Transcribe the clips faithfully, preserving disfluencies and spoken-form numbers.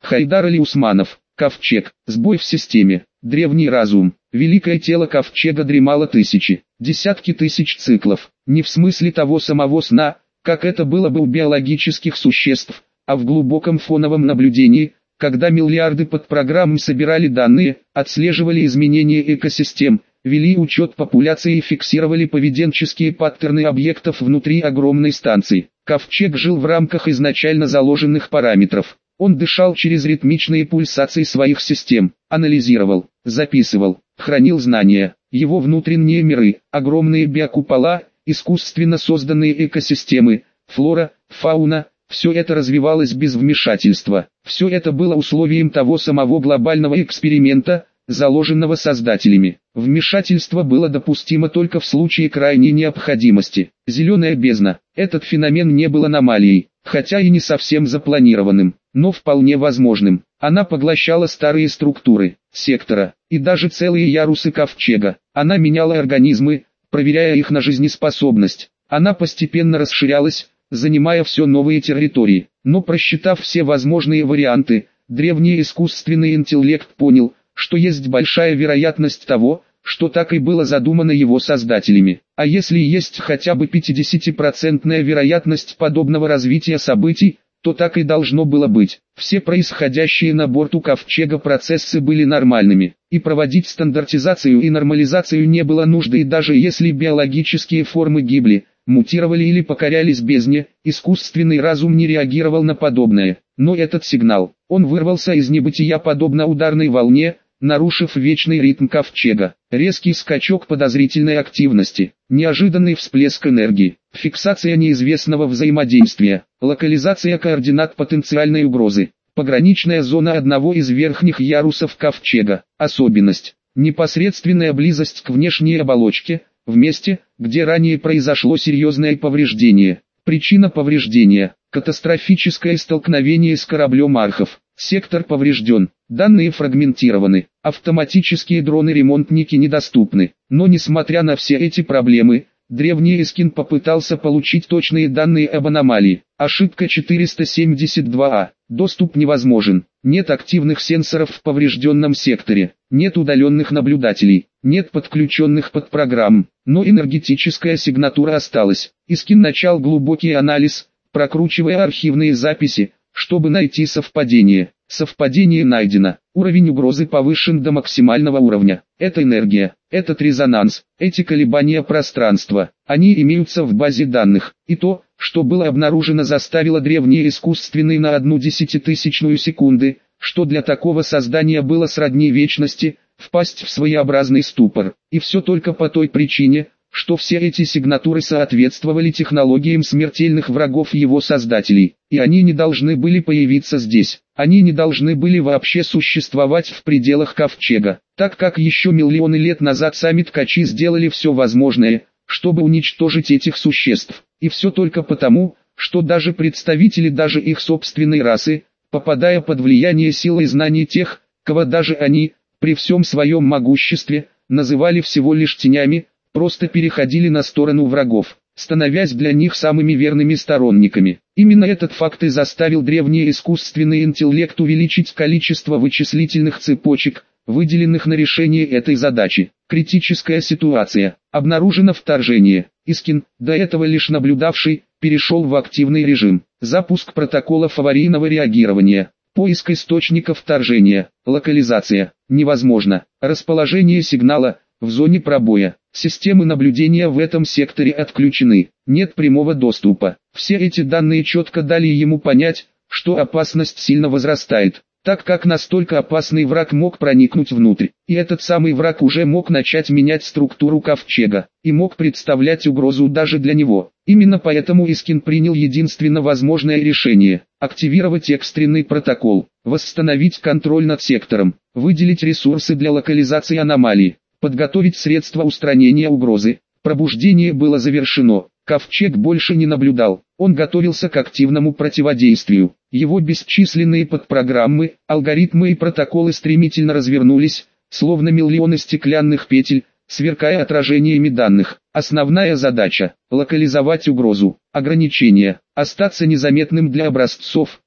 Хайдар Али Усманов. Ковчег. Сбой в системе. Древний разум. Великое тело ковчега дремало тысячи, десятки тысяч циклов. Не в смысле того самого сна, как это было бы у биологических существ, а в глубоком фоновом наблюдении, когда миллиарды подпрограмм собирали данные, отслеживали изменения экосистем, вели учет популяции и фиксировали поведенческие паттерны объектов внутри огромной станции. Ковчег жил в рамках изначально заложенных параметров. Он дышал через ритмичные пульсации своих систем, анализировал, записывал, хранил знания. Его внутренние миры, огромные биокупола, искусственно созданные экосистемы, флора, фауна, все это развивалось без вмешательства. Все это было условием того самого глобального эксперимента, заложенного создателями. Вмешательство было допустимо только в случае крайней необходимости. Зеленая бездна. Этот феномен не был аномалией, хотя и не совсем запланированным, но вполне возможным. Она поглощала старые структуры, сектора, и даже целые ярусы ковчега. Она меняла организмы, проверяя их на жизнеспособность. Она постепенно расширялась, занимая все новые территории. Но просчитав все возможные варианты, древний искусственный интеллект понял, что есть большая вероятность того, что так и было задумано его создателями. А если есть хотя бы пятидесятипроцентная вероятность подобного развития событий, то так и должно было быть. Все происходящие на борту ковчега процессы были нормальными, и проводить стандартизацию и нормализацию не было нужды, и даже если биологические формы гибли, мутировали или покорялись бездне, искусственный разум не реагировал на подобное. Но этот сигнал, он вырвался из небытия подобно ударной волне, нарушив вечный ритм ковчега. Резкий скачок подозрительной активности, неожиданный всплеск энергии, фиксация неизвестного взаимодействия, локализация координат потенциальной угрозы, пограничная зона одного из верхних ярусов ковчега. Особенность: непосредственная близость к внешней оболочке, в месте, где ранее произошло серьезное повреждение. Причина повреждения: катастрофическое столкновение с кораблем Архов. Сектор поврежден, данные фрагментированы, автоматические дроны-ремонтники недоступны. Но несмотря на все эти проблемы, древний Искин попытался получить точные данные об аномалии. Ошибка четыреста семьдесят два А. Доступ невозможен. Нет активных сенсоров в поврежденном секторе. Нет удаленных наблюдателей. Нет подключенных подпрограмм. Но энергетическая сигнатура осталась. Искин начал глубокий анализ, прокручивая архивные записи, чтобы найти совпадение. Совпадение найдено. Уровень угрозы повышен до максимального уровня. Это энергия, этот резонанс, эти колебания пространства, они имеются в базе данных. И то, что было обнаружено, заставило древний искусственный на одну десятитысячную секунды, что для такого создания было сродни вечности, впасть в своеобразный ступор. И все только по той причине, что все эти сигнатуры соответствовали технологиям смертельных врагов его создателей, и они не должны были появиться здесь, они не должны были вообще существовать в пределах ковчега, так как еще миллионы лет назад сами ткачи сделали все возможное, чтобы уничтожить этих существ, и все только потому, что даже представители даже их собственной расы, попадая под влияние силы и знаний тех, кого даже они, при всем своем могуществе, называли всего лишь тенями, просто переходили на сторону врагов, становясь для них самыми верными сторонниками. Именно этот факт и заставил древний искусственный интеллект увеличить количество вычислительных цепочек, выделенных на решение этой задачи. Критическая ситуация. Обнаружено вторжение. Искин, до этого лишь наблюдавший, перешел в активный режим. Запуск протоколов аварийного реагирования. Поиск источника вторжения. Локализация. Невозможно. Расположение сигнала в зоне пробоя. Системы наблюдения в этом секторе отключены. Нет прямого доступа. Все эти данные четко дали ему понять, что опасность сильно возрастает, так как настолько опасный враг мог проникнуть внутрь. И этот самый враг уже мог начать менять структуру ковчега, и мог представлять угрозу даже для него. Именно поэтому Искин принял единственно возможное решение – активировать экстренный протокол, восстановить контроль над сектором, выделить ресурсы для локализации аномалии, подготовить средства устранения угрозы. Пробуждение было завершено. Ковчег больше не наблюдал. Он готовился к активному противодействию. Его бесчисленные подпрограммы, алгоритмы и протоколы стремительно развернулись, словно миллионы стеклянных петель, сверкая отражениями данных. Основная задача – локализовать угрозу. Ограничение – остаться незаметным для образцов,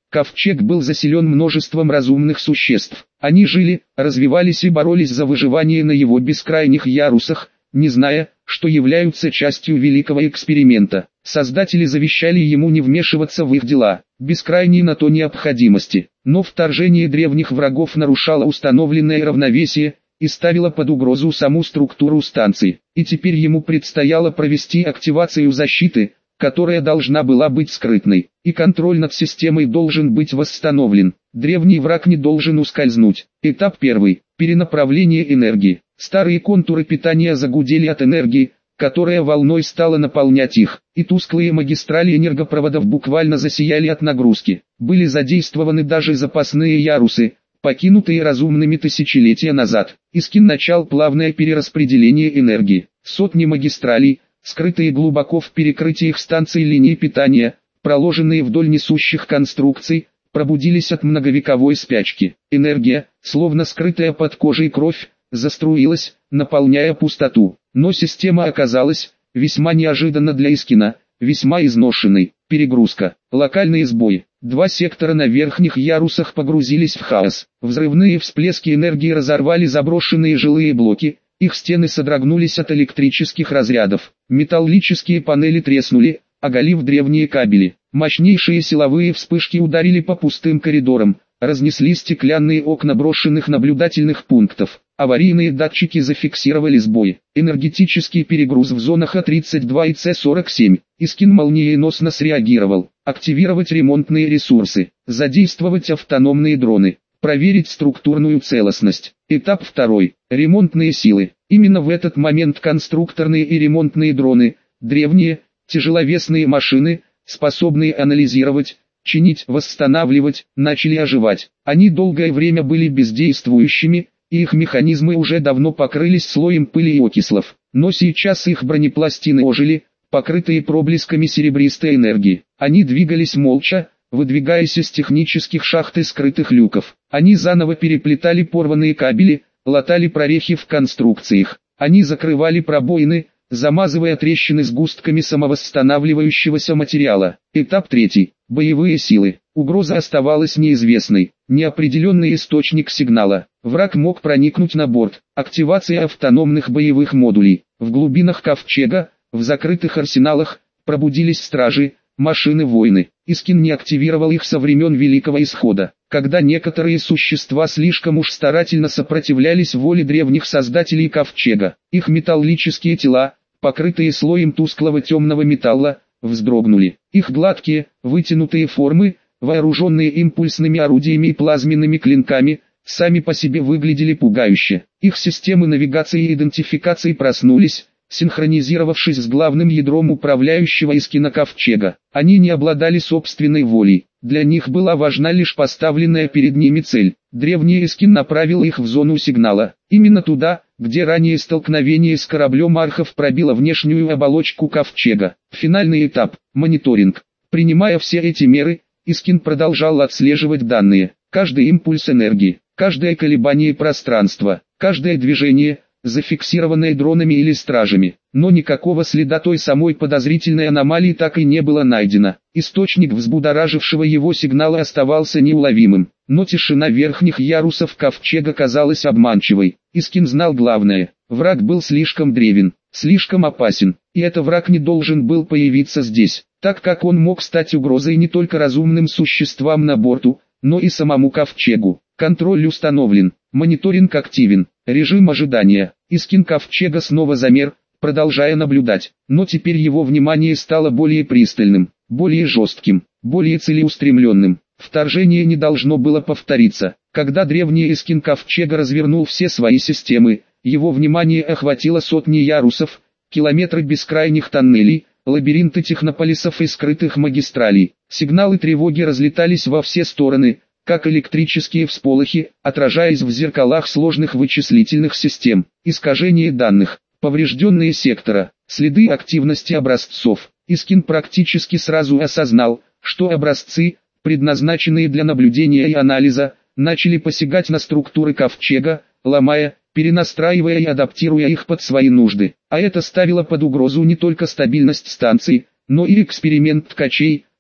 Ковчег был заселен множеством разумных существ. Они жили, развивались и боролись за выживание на его бескрайних ярусах, не зная, что являются частью великого эксперимента. Создатели завещали ему не вмешиваться в их дела, без крайней на то необходимости. Но вторжение древних врагов нарушало установленное равновесие и ставило под угрозу саму структуру станции. И теперь ему предстояло провести активацию защиты, которая должна была быть скрытной, и контроль над системой должен быть восстановлен. Древний враг не должен ускользнуть. Этап первый. Перенаправление энергии. Старые контуры питания загудели от энергии, которая волной стала наполнять их, и тусклые магистрали энергопроводов буквально засияли от нагрузки. Были задействованы даже запасные ярусы, покинутые разумными тысячелетия назад. Искин начал плавное перераспределение энергии. Сотни магистралей, скрытые глубоко в перекрытиях станций линий питания, проложенные вдоль несущих конструкций, пробудились от многовековой спячки. Энергия, словно скрытая под кожей кровь, заструилась, наполняя пустоту. Но система оказалась, весьма неожиданно для Искина, весьма изношенной. Перегрузка, локальные сбои. Два сектора на верхних ярусах погрузились в хаос. Взрывные всплески энергии разорвали заброшенные жилые блоки, их стены содрогнулись от электрических разрядов. Металлические панели треснули, оголив древние кабели. Мощнейшие силовые вспышки ударили по пустым коридорам, разнесли стеклянные окна брошенных наблюдательных пунктов. Аварийные датчики зафиксировали сбои. Энергетический перегруз в зонах А тридцать два и С сорок семь. Искин молниеносно среагировал. Активировать ремонтные ресурсы. Задействовать автономные дроны. Проверить структурную целостность. Этап второй. Ремонтные силы. Именно в этот момент конструкторные и ремонтные дроны, древние, тяжеловесные машины, способные анализировать, чинить, восстанавливать, начали оживать. Они долгое время были бездействующими, и их механизмы уже давно покрылись слоем пыли и окислов. Но сейчас их бронепластины ожили, покрытые проблесками серебристой энергии. Они двигались молча, выдвигаясь из технических шахт и скрытых люков. Они заново переплетали порванные кабели, латали прорехи в конструкциях. Они закрывали пробоины, замазывая трещины сгустками самовосстанавливающегося материала. Этап третий. Боевые силы. Угроза оставалась неизвестной. Неопределенный источник сигнала. Враг мог проникнуть на борт. Активация автономных боевых модулей. В глубинах ковчега, в закрытых арсеналах, пробудились стражи, машины-воины. Искин не активировал их со времен Великого Исхода, когда некоторые существа слишком уж старательно сопротивлялись воле древних создателей ковчега. Их металлические тела, покрытые слоем тусклого темного металла, вздрогнули. Их гладкие, вытянутые формы, вооруженные импульсными орудиями и плазменными клинками, сами по себе выглядели пугающе. Их системы навигации и идентификации проснулись, синхронизировавшись с главным ядром управляющего Искина ковчега. Они не обладали собственной волей. Для них была важна лишь поставленная перед ними цель. Древний Искин направил их в зону сигнала. Именно туда, где ранее столкновение с кораблем Архов пробило внешнюю оболочку ковчега. Финальный этап – мониторинг. Принимая все эти меры, Искин продолжал отслеживать данные. Каждый импульс энергии, каждое колебание пространства, каждое движение – зафиксированные дронами или стражами, но никакого следа той самой подозрительной аномалии так и не было найдено. Источник взбудоражившего его сигнала оставался неуловимым, но тишина верхних ярусов ковчега казалась обманчивой. Искин знал главное: враг был слишком древен, слишком опасен, и этот враг не должен был появиться здесь, так как он мог стать угрозой не только разумным существам на борту, но и самому ковчегу. Контроль установлен, мониторинг активен, режим ожидания. Искин ковчега снова замер, продолжая наблюдать, но теперь его внимание стало более пристальным, более жестким, более целеустремленным. Вторжение не должно было повториться. Когда древний Искин ковчега развернул все свои системы, его внимание охватило сотни ярусов, километры бескрайних тоннелей, лабиринты технополисов и скрытых магистралей. Сигналы тревоги разлетались во все стороны, как электрические всполохи, отражаясь в зеркалах сложных вычислительных систем. Искажение данных, поврежденные сектора, следы активности образцов. Искин практически сразу осознал, что образцы, предназначенные для наблюдения и анализа, начали посягать на структуры ковчега, ломая, перенастраивая и адаптируя их под свои нужды. А это ставило под угрозу не только стабильность станции, но и эксперимент ткачей,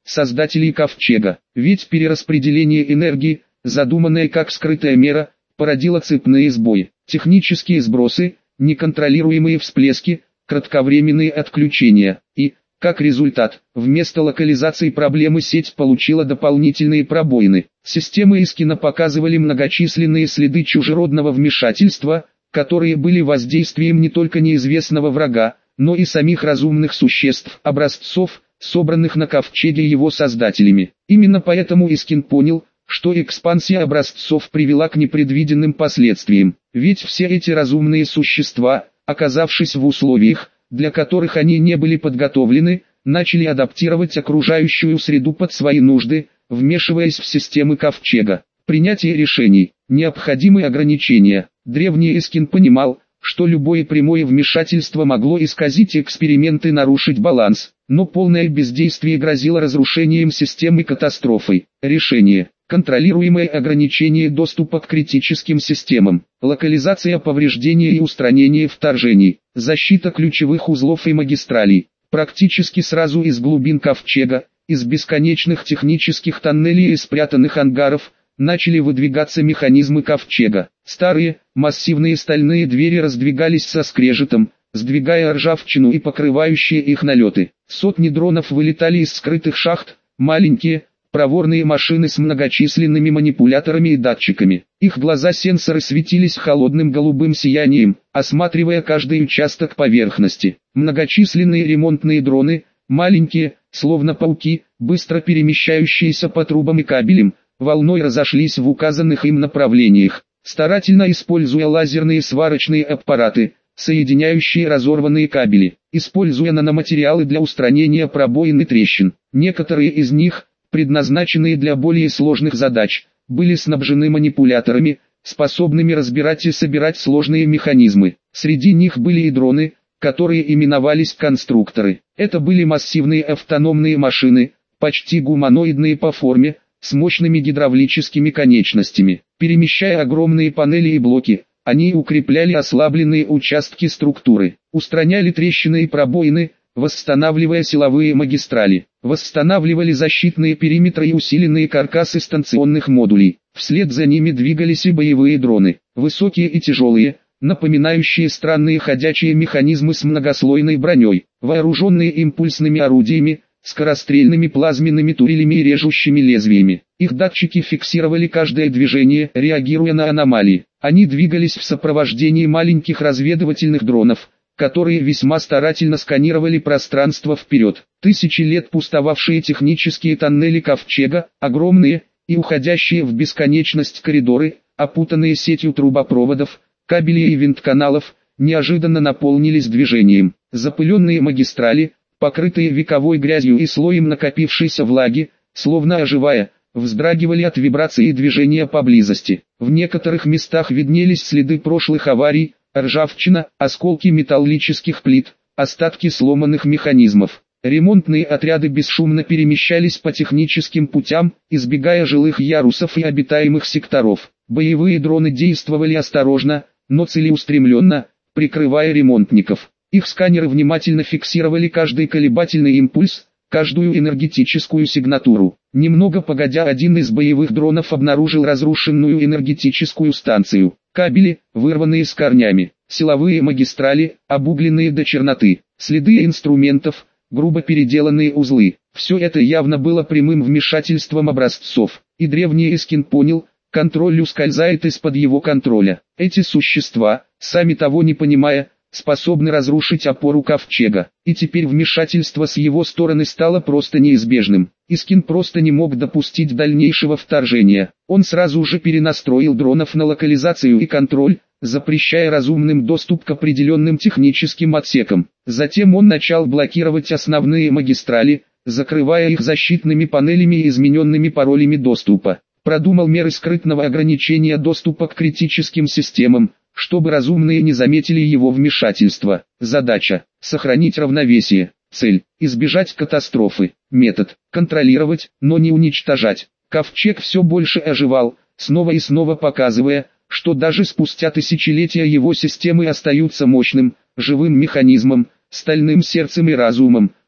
создателей Ковчега. Ведь перераспределение энергии, задуманное как скрытая мера, породило цепные сбои, технические сбросы, неконтролируемые всплески, кратковременные отключения и, как результат, вместо локализации проблемы сеть получила дополнительные пробоины. Системы Искина показывали многочисленные следы чужеродного вмешательства, которые были воздействием не только неизвестного врага, но и самих разумных существ, образцов, собранных на Ковчеге его создателями. Именно поэтому Искин понял, что экспансия образцов привела к непредвиденным последствиям. Ведь все эти разумные существа, оказавшись в условиях, для которых они не были подготовлены, начали адаптировать окружающую среду под свои нужды, вмешиваясь в системы Ковчега. Принятие решений, необходимые ограничения. Древний Искин понимал, что любое прямое вмешательство могло исказить эксперименты и нарушить баланс, но полное бездействие грозило разрушением системы и катастрофой. Решение. Контролируемое ограничение доступа к критическим системам, локализация повреждений и устранение вторжений, защита ключевых узлов и магистралей. Практически сразу из глубин Ковчега, из бесконечных технических тоннелей и спрятанных ангаров, начали выдвигаться механизмы Ковчега. Старые, массивные стальные двери раздвигались со скрежетом, сдвигая ржавчину и покрывающие их налеты. Сотни дронов вылетали из скрытых шахт, маленькие, проворные машины с многочисленными манипуляторами и датчиками. Их глаза-сенсоры светились холодным голубым сиянием, осматривая каждый участок поверхности. Многочисленные ремонтные дроны, маленькие, словно пауки, быстро перемещающиеся по трубам и кабелям, волной разошлись в указанных им направлениях, старательно используя лазерные сварочные аппараты, соединяющие разорванные кабели, используя наноматериалы для устранения пробоин и трещин. Некоторые из них, предназначенные для более сложных задач, были снабжены манипуляторами, способными разбирать и собирать сложные механизмы. Среди них были и дроны, которые именовались конструкторы. Это были массивные автономные машины, почти гуманоидные по форме, с мощными гидравлическими конечностями. Перемещая огромные панели и блоки, они укрепляли ослабленные участки структуры, устраняли трещины и пробоины, восстанавливая силовые магистрали, восстанавливали защитные периметры и усиленные каркасы станционных модулей. Вслед за ними двигались и боевые дроны, высокие и тяжелые, напоминающие странные ходячие механизмы с многослойной броней, вооруженные импульсными орудиями, скорострельными плазменными турелями и режущими лезвиями. Их датчики фиксировали каждое движение, реагируя на аномалии. Они двигались в сопровождении маленьких разведывательных дронов, которые весьма старательно сканировали пространство вперед. Тысячи лет пустовавшие технические тоннели Ковчега, огромные и уходящие в бесконечность коридоры, опутанные сетью трубопроводов, кабелей и винтканалов, неожиданно наполнились движением. Запыленные магистрали, покрытые вековой грязью и слоем накопившейся влаги, словно оживая, вздрагивали от вибраций и движения поблизости. В некоторых местах виднелись следы прошлых аварий, ржавчина, осколки металлических плит, остатки сломанных механизмов. Ремонтные отряды бесшумно перемещались по техническим путям, избегая жилых ярусов и обитаемых секторов. Боевые дроны действовали осторожно, но целеустремленно, прикрывая ремонтников. Их сканеры внимательно фиксировали каждый колебательный импульс, каждую энергетическую сигнатуру. Немного погодя, один из боевых дронов обнаружил разрушенную энергетическую станцию. Кабели, вырванные с корнями, силовые магистрали, обугленные до черноты, следы инструментов, грубо переделанные узлы. Все это явно было прямым вмешательством образцов, и древний Искин понял, контроль ускользает из-под его контроля. Эти существа, сами того не понимая, способны разрушить опору Ковчега, и теперь вмешательство с его стороны стало просто неизбежным. Искин просто не мог допустить дальнейшего вторжения. Он сразу же перенастроил дронов на локализацию и контроль, запрещая разумным доступ к определенным техническим отсекам. Затем он начал блокировать основные магистрали, закрывая их защитными панелями и измененными паролями доступа. Продумал меры скрытного ограничения доступа к критическим системам, чтобы разумные не заметили его вмешательства. Задача – сохранить равновесие. Цель – избежать катастрофы. Метод – контролировать, но не уничтожать. Ковчег все больше оживал, снова и снова показывая, что даже спустя тысячелетия его системы остаются мощным, живым механизмом, стальным сердцем и разумом,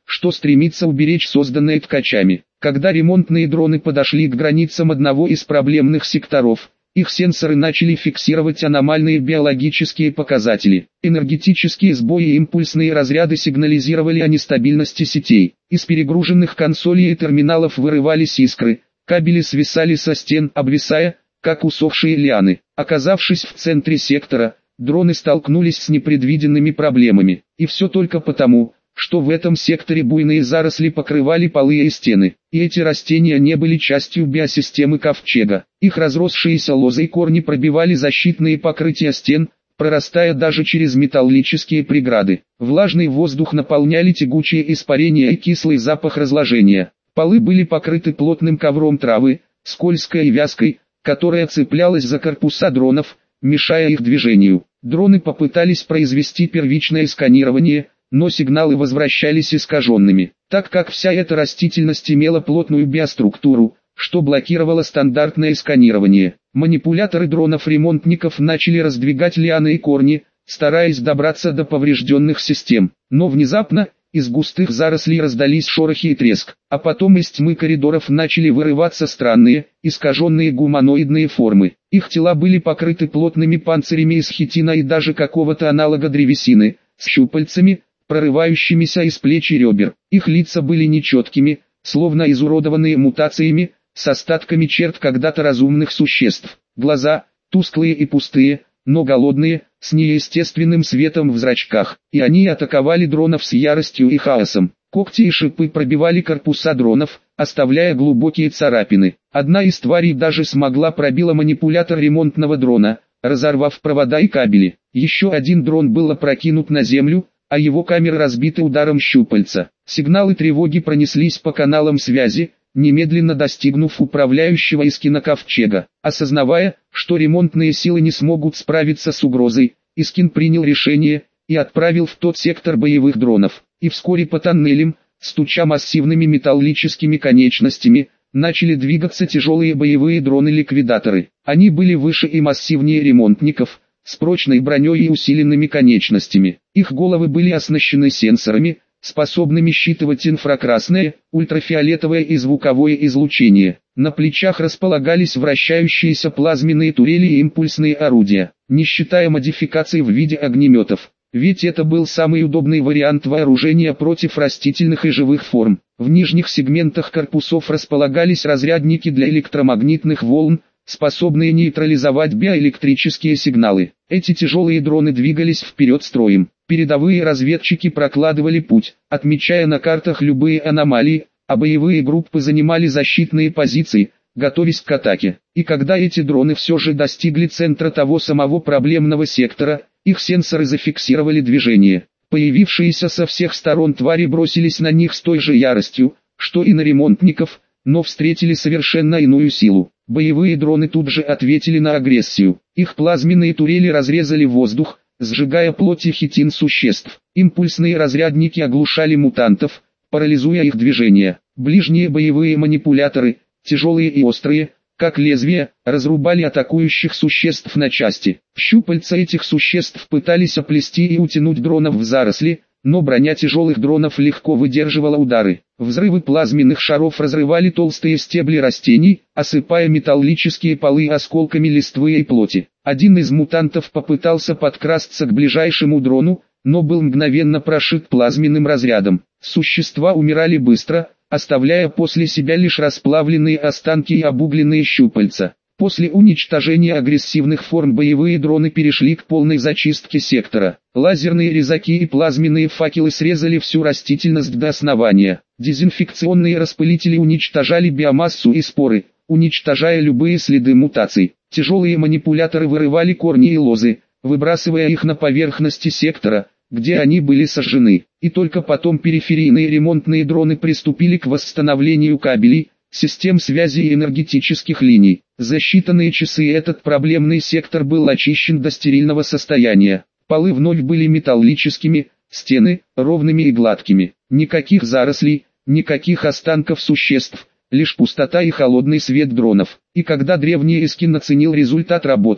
что стремится уберечь созданное ткачами. Когда ремонтные дроны подошли к границам одного из проблемных секторов, их сенсоры начали фиксировать аномальные биологические показатели. Энергетические сбои и импульсные разряды сигнализировали о нестабильности сетей. Из перегруженных консолей и терминалов вырывались искры, кабели свисали со стен, обвисая, как усохшие лианы. Оказавшись в центре сектора, дроны столкнулись с непредвиденными проблемами. И все только потому, что в этом секторе буйные заросли покрывали полы и стены, и эти растения не были частью биосистемы ковчега. Их разросшиеся лозы и корни пробивали защитные покрытия стен, прорастая даже через металлические преграды. Влажный воздух наполняли тягучие испарения и кислый запах разложения. Полы были покрыты плотным ковром травы, скользкой и вязкой, которая цеплялась за корпуса дронов, мешая их движению. Дроны попытались произвести первичное сканирование, но сигналы возвращались искаженными, так как вся эта растительность имела плотную биоструктуру, что блокировало стандартное сканирование. Манипуляторы дронов-ремонтников начали раздвигать лианы и корни, стараясь добраться до поврежденных систем. Но внезапно, из густых зарослей раздались шорохи и треск, а потом из тьмы коридоров начали вырываться странные, искаженные гуманоидные формы. Их тела были покрыты плотными панцирями из хитина и даже какого-то аналога древесины, с щупальцами, прорывающимися из плеч и ребер. Их лица были нечеткими, словно изуродованные мутациями, с остатками черт когда-то разумных существ. Глаза, тусклые и пустые, но голодные, с неестественным светом в зрачках, и они атаковали дронов с яростью и хаосом. Когти и шипы пробивали корпуса дронов, оставляя глубокие царапины. Одна из тварей даже смогла пробила манипулятор ремонтного дрона, разорвав провода и кабели. Еще один дрон был опрокинут на землю, а его камеры разбиты ударом щупальца. Сигналы тревоги пронеслись по каналам связи, немедленно достигнув управляющего из киноковчега. Осознавая, что ремонтные силы не смогут справиться с угрозой, Искин принял решение и отправил в тот сектор боевых дронов. И вскоре по тоннелям, стуча массивными металлическими конечностями, начали двигаться тяжелые боевые дроны-ликвидаторы. Они были выше и массивнее ремонтников, с прочной броней и усиленными конечностями. Их головы были оснащены сенсорами, способными считывать инфракрасное, ультрафиолетовое и звуковое излучение. На плечах располагались вращающиеся плазменные турели и импульсные орудия, не считая модификаций в виде огнеметов. Ведь это был самый удобный вариант вооружения против растительных и живых форм. В нижних сегментах корпусов располагались разрядники для электромагнитных волн, способные нейтрализовать биоэлектрические сигналы. Эти тяжелые дроны двигались вперед строем. Передовые разведчики прокладывали путь, отмечая на картах любые аномалии, а боевые группы занимали защитные позиции, готовясь к атаке. И когда эти дроны все же достигли центра того самого проблемного сектора, их сенсоры зафиксировали движение. Появившиеся со всех сторон твари бросились на них с той же яростью, что и на ремонтников, но встретили совершенно иную силу. Боевые дроны тут же ответили на агрессию. Их плазменные турели разрезали воздух, сжигая плоть и хитин существ. Импульсные разрядники оглушали мутантов, парализуя их движения. Ближние боевые манипуляторы, тяжелые и острые, как лезвия, разрубали атакующих существ на части. Щупальца этих существ пытались оплести и утянуть дронов в заросли, но броня тяжелых дронов легко выдерживала удары. Взрывы плазменных шаров разрывали толстые стебли растений, осыпая металлические полы осколками листвы и плоти. Один из мутантов попытался подкрасться к ближайшему дрону, но был мгновенно прошит плазменным разрядом. Существа умирали быстро, оставляя после себя лишь расплавленные останки и обугленные щупальца. После уничтожения агрессивных форм боевые дроны перешли к полной зачистке сектора. Лазерные резаки и плазменные факелы срезали всю растительность до основания. Дезинфекционные распылители уничтожали биомассу и споры, уничтожая любые следы мутаций. Тяжелые манипуляторы вырывали корни и лозы, выбрасывая их на поверхности сектора, где они были сожжены. И только потом периферийные ремонтные дроны приступили к восстановлению кабелей, систем связи и энергетических линий. За считанные часы этот проблемный сектор был очищен до стерильного состояния. Полы вновь были металлическими, стены ровными и гладкими. Никаких зарослей, никаких останков существ, лишь пустота и холодный свет дронов. И когда древний Искин оценил результат работы,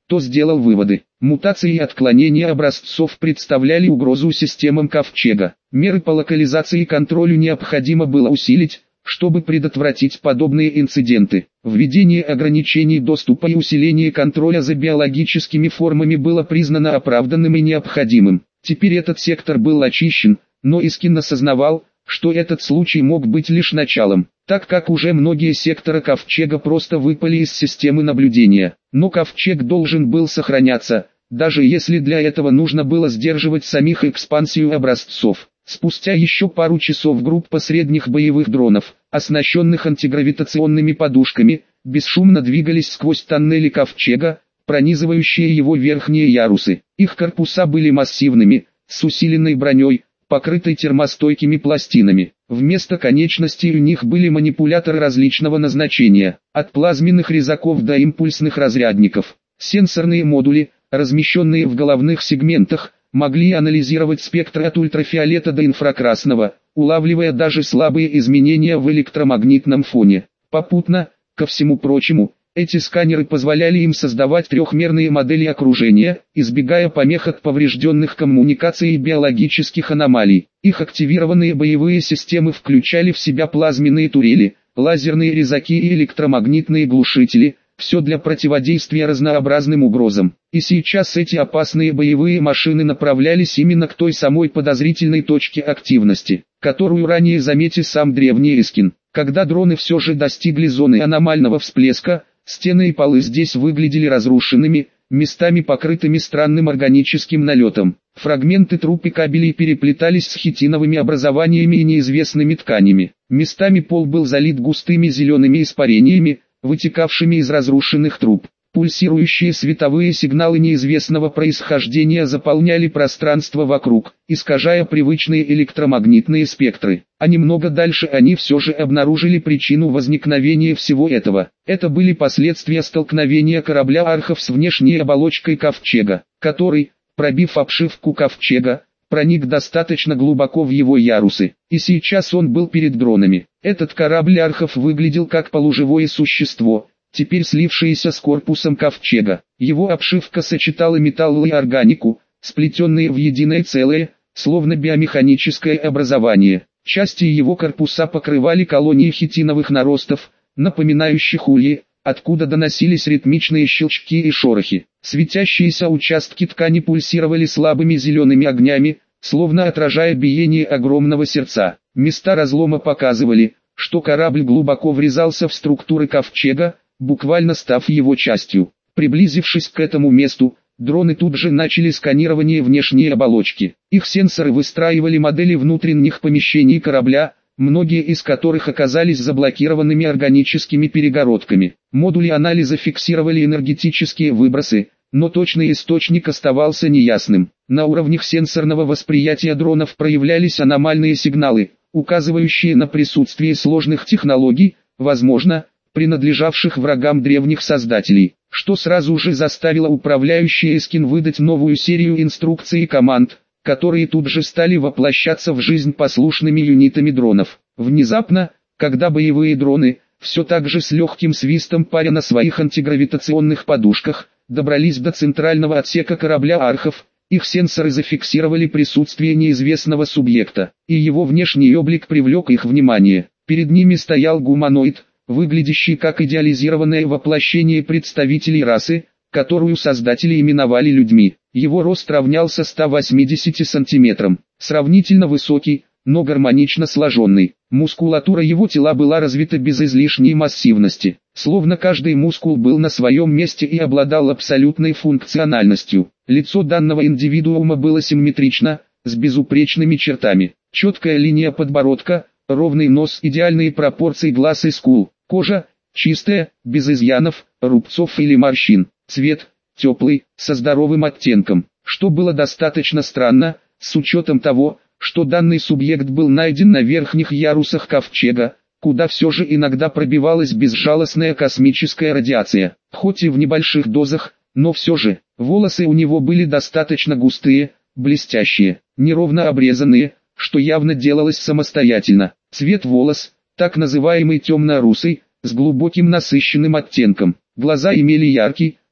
то сделал выводы. Мутации и отклонения образцов представляли угрозу системам Ковчега. Меры по локализации и контролю необходимо было усилить, чтобы предотвратить подобные инциденты. Введение ограничений доступа и усиление контроля за биологическими формами было признано оправданным и необходимым. Теперь этот сектор был очищен, но Искин осознавал, что этот случай мог быть лишь началом, так как уже многие секторы Ковчега просто выпали из системы наблюдения. Но Ковчег должен был сохраняться, даже если для этого нужно было сдерживать самих экспансию образцов. Спустя еще пару часов группа средних боевых дронов, оснащенных антигравитационными подушками, бесшумно двигались сквозь тоннели Ковчега, пронизывающие его верхние ярусы. Их корпуса были массивными, с усиленной броней, покрытой термостойкими пластинами. Вместо конечностей у них были манипуляторы различного назначения, от плазменных резаков до импульсных разрядников. Сенсорные модули, размещенные в головных сегментах, могли анализировать спектр от ультрафиолета до инфракрасного, улавливая даже слабые изменения в электромагнитном фоне. Попутно, ко всему прочему, эти сканеры позволяли им создавать трехмерные модели окружения, избегая помех от поврежденных коммуникаций и биологических аномалий. Их активированные боевые системы включали в себя плазменные турели, лазерные резаки и электромагнитные глушители, все для противодействия разнообразным угрозам. И сейчас эти опасные боевые машины направлялись именно к той самой подозрительной точке активности, которую ранее заметил сам древний Искин. Когда дроны все же достигли зоны аномального всплеска, стены и полы здесь выглядели разрушенными, местами покрытыми странным органическим налетом. Фрагменты труб и кабелей переплетались с хитиновыми образованиями и неизвестными тканями. Местами пол был залит густыми зелеными испарениями, вытекавшими из разрушенных труб. Пульсирующие световые сигналы неизвестного происхождения заполняли пространство вокруг, искажая привычные электромагнитные спектры. А немного дальше они все же обнаружили причину возникновения всего этого. Это были последствия столкновения корабля Архов с внешней оболочкой Ковчега, который, пробив обшивку Ковчега, проник достаточно глубоко в его ярусы, и сейчас он был перед дронами. Этот корабль Архов выглядел как полуживое существо, теперь слившееся с корпусом Ковчега. Его обшивка сочетала металл и органику, сплетенные в единое целое, словно биомеханическое образование. Части его корпуса покрывали колонии хитиновых наростов, напоминающих ульи, откуда доносились ритмичные щелчки и шорохи. Светящиеся участки ткани пульсировали слабыми зелеными огнями, словно отражая биение огромного сердца. Места разлома показывали, что корабль глубоко врезался в структуры Ковчега, буквально став его частью. Приблизившись к этому месту, дроны тут же начали сканирование внешней оболочки. Их сенсоры выстраивали модели внутренних помещений корабля, многие из которых оказались заблокированными органическими перегородками. Модули анализа фиксировали энергетические выбросы, но точный источник оставался неясным. На уровнях сенсорного восприятия дронов проявлялись аномальные сигналы, указывающие на присутствие сложных технологий, возможно, принадлежавших врагам древних создателей, что сразу же заставило управляющий Искин выдать новую серию инструкций и команд, которые тут же стали воплощаться в жизнь послушными юнитами дронов. Внезапно, когда боевые дроны, все так же с легким свистом паря на своих антигравитационных подушках, добрались до центрального отсека корабля Архов, их сенсоры зафиксировали присутствие неизвестного субъекта, и его внешний облик привлек их внимание. Перед ними стоял гуманоид, выглядящий как идеализированное воплощение представителей расы, которую создатели именовали людьми. Его рост равнялся ста восьмидесяти сантиметрам, сравнительно высокий, но гармонично сложенный. Мускулатура его тела была развита без излишней массивности, словно каждый мускул был на своем месте и обладал абсолютной функциональностью. Лицо данного индивидуума было симметрично, с безупречными чертами, четкая линия подбородка, ровный нос, идеальные пропорции глаз и скул, кожа чистая, без изъянов, рубцов или морщин, цвет теплый, со здоровым оттенком, что было достаточно странно, с учетом того, что данный субъект был найден на верхних ярусах Ковчега, куда все же иногда пробивалась безжалостная космическая радиация, хоть и в небольших дозах, но все же. Волосы у него были достаточно густые, блестящие, неровно обрезанные, что явно делалось самостоятельно. Цвет волос, так называемый темно-русый, с глубоким насыщенным оттенком. Глаза имели яркий,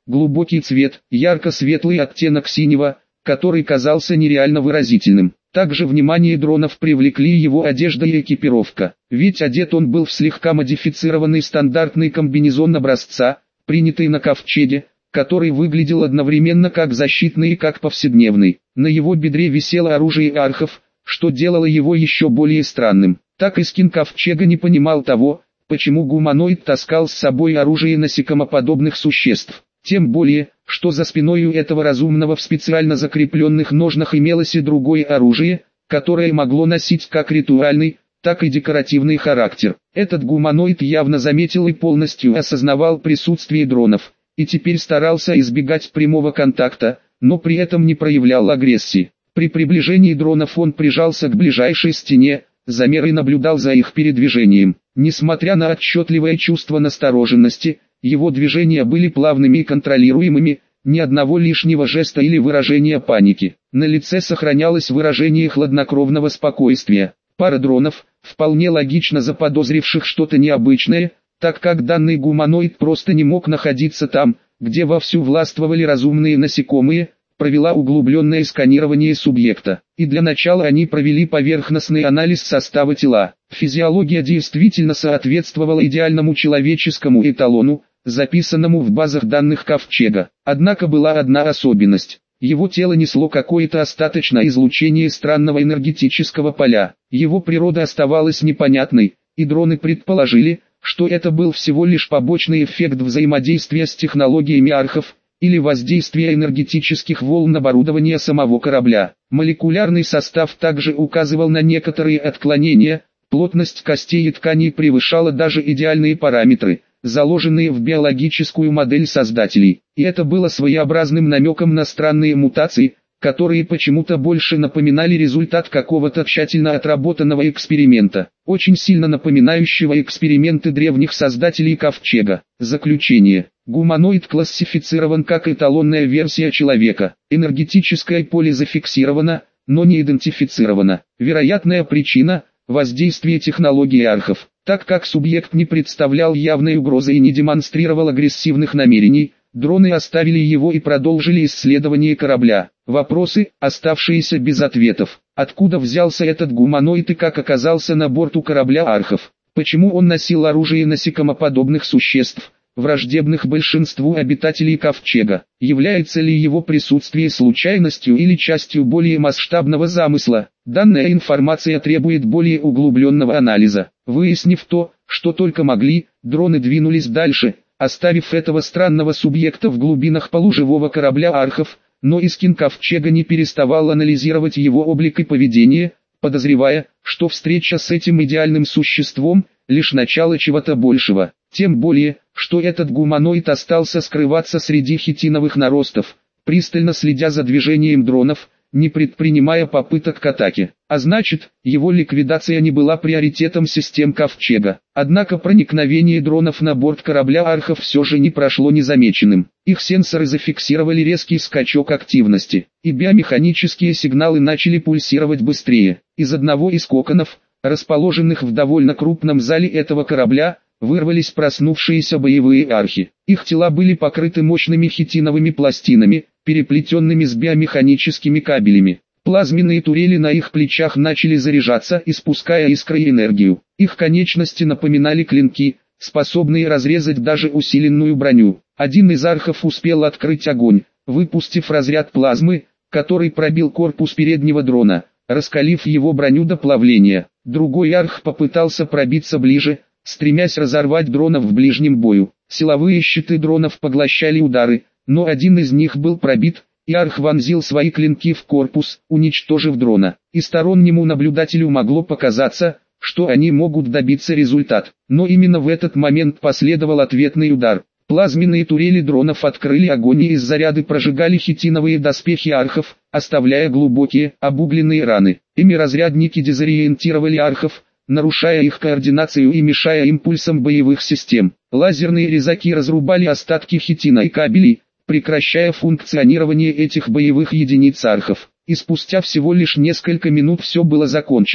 глубокий цвет, ярко-светлый оттенок синего, который казался нереально выразительным. Также внимание дронов привлекли его одежда и экипировка, ведь одет он был в слегка модифицированный стандартный комбинезон образца, принятый на Ковчеге, который выглядел одновременно как защитный и как повседневный. На его бедре висело оружие архов, что делало его еще более странным. Так Искин Ковчега не понимал того, почему гуманоид таскал с собой оружие насекомоподобных существ. Тем более, что за спиной у этого разумного в специально закрепленных ножнах имелось и другое оружие, которое могло носить как ритуальный, так и декоративный характер. Этот гуманоид явно заметил и полностью осознавал присутствие дронов, и теперь старался избегать прямого контакта, но при этом не проявлял агрессии. При приближении дронов он прижался к ближайшей стене, замер и наблюдал за их передвижением. Несмотря на отчетливое чувство настороженности, его движения были плавными и контролируемыми, ни одного лишнего жеста или выражения паники. На лице сохранялось выражение хладнокровного спокойствия. Пара дронов, вполне логично заподозривших что-то необычное, так как данный гуманоид просто не мог находиться там, где вовсю властвовали разумные насекомые, провела углубленное сканирование субъекта. И для начала они провели поверхностный анализ состава тела. Физиология действительно соответствовала идеальному человеческому эталону, записанному в базах данных Ковчега. Однако была одна особенность. Его тело несло какое-то остаточное излучение странного энергетического поля. Его природа оставалась непонятной, и дроны предположили, что это был всего лишь побочный эффект взаимодействия с технологиями архов, или воздействия энергетических волн оборудования самого корабля. Молекулярный состав также указывал на некоторые отклонения, плотность костей и тканей превышала даже идеальные параметры, заложенные в биологическую модель создателей. И это было своеобразным намеком на странные мутации, которые почему-то больше напоминали результат какого-то тщательно отработанного эксперимента, очень сильно напоминающего эксперименты древних создателей Ковчега. Заключение. Гуманоид классифицирован как эталонная версия человека. Энергетическое поле зафиксировано, но не идентифицировано. Вероятная причина – воздействие технологии архов. Так как субъект не представлял явной угрозы и не демонстрировал агрессивных намерений, дроны оставили его и продолжили исследование корабля. Вопросы, оставшиеся без ответов. Откуда взялся этот гуманоид и как оказался на борту корабля архов? Почему он носил оружие насекомоподобных существ, враждебных большинству обитателей Ковчега? Является ли его присутствие случайностью или частью более масштабного замысла? Данная информация требует более углубленного анализа. Выяснив то, что только могли, дроны двинулись дальше, оставив этого странного субъекта в глубинах полуживого корабля архов, но Искин Ковчега не переставал анализировать его облик и поведение, подозревая, что встреча с этим идеальным существом – лишь начало чего-то большего. Тем более, что этот гуманоид остался скрываться среди хитиновых наростов, пристально следя за движением дронов, не предпринимая попыток к атаке. А значит, его ликвидация не была приоритетом систем Ковчега. Однако проникновение дронов на борт корабля архов все же не прошло незамеченным. Их сенсоры зафиксировали резкий скачок активности, и биомеханические сигналы начали пульсировать быстрее. Из одного из коконов, расположенных в довольно крупном зале этого корабля, вырвались проснувшиеся боевые архи. Их тела были покрыты мощными хитиновыми пластинами, переплетенными с биомеханическими кабелями. Плазменные турели на их плечах начали заряжаться, испуская искры и энергию. Их конечности напоминали клинки, способные разрезать даже усиленную броню. Один из архов успел открыть огонь, выпустив разряд плазмы, который пробил корпус переднего дрона, раскалив его броню до плавления. Другой арх попытался пробиться ближе, стремясь разорвать дронов в ближнем бою. Силовые щиты дронов поглощали удары, но один из них был пробит, и арх вонзил свои клинки в корпус, уничтожив дрона. И стороннему наблюдателю могло показаться, что они могут добиться результат. Но именно в этот момент последовал ответный удар. Плазменные турели дронов открыли огонь и из заряды прожигали хитиновые доспехи архов, оставляя глубокие, обугленные раны. Ими разрядники дезориентировали архов, нарушая их координацию и мешая импульсам боевых систем. Лазерные резаки разрубали остатки хитина и кабелей, прекращая функционирование этих боевых единиц архов. И спустя всего лишь несколько минут все было закончено.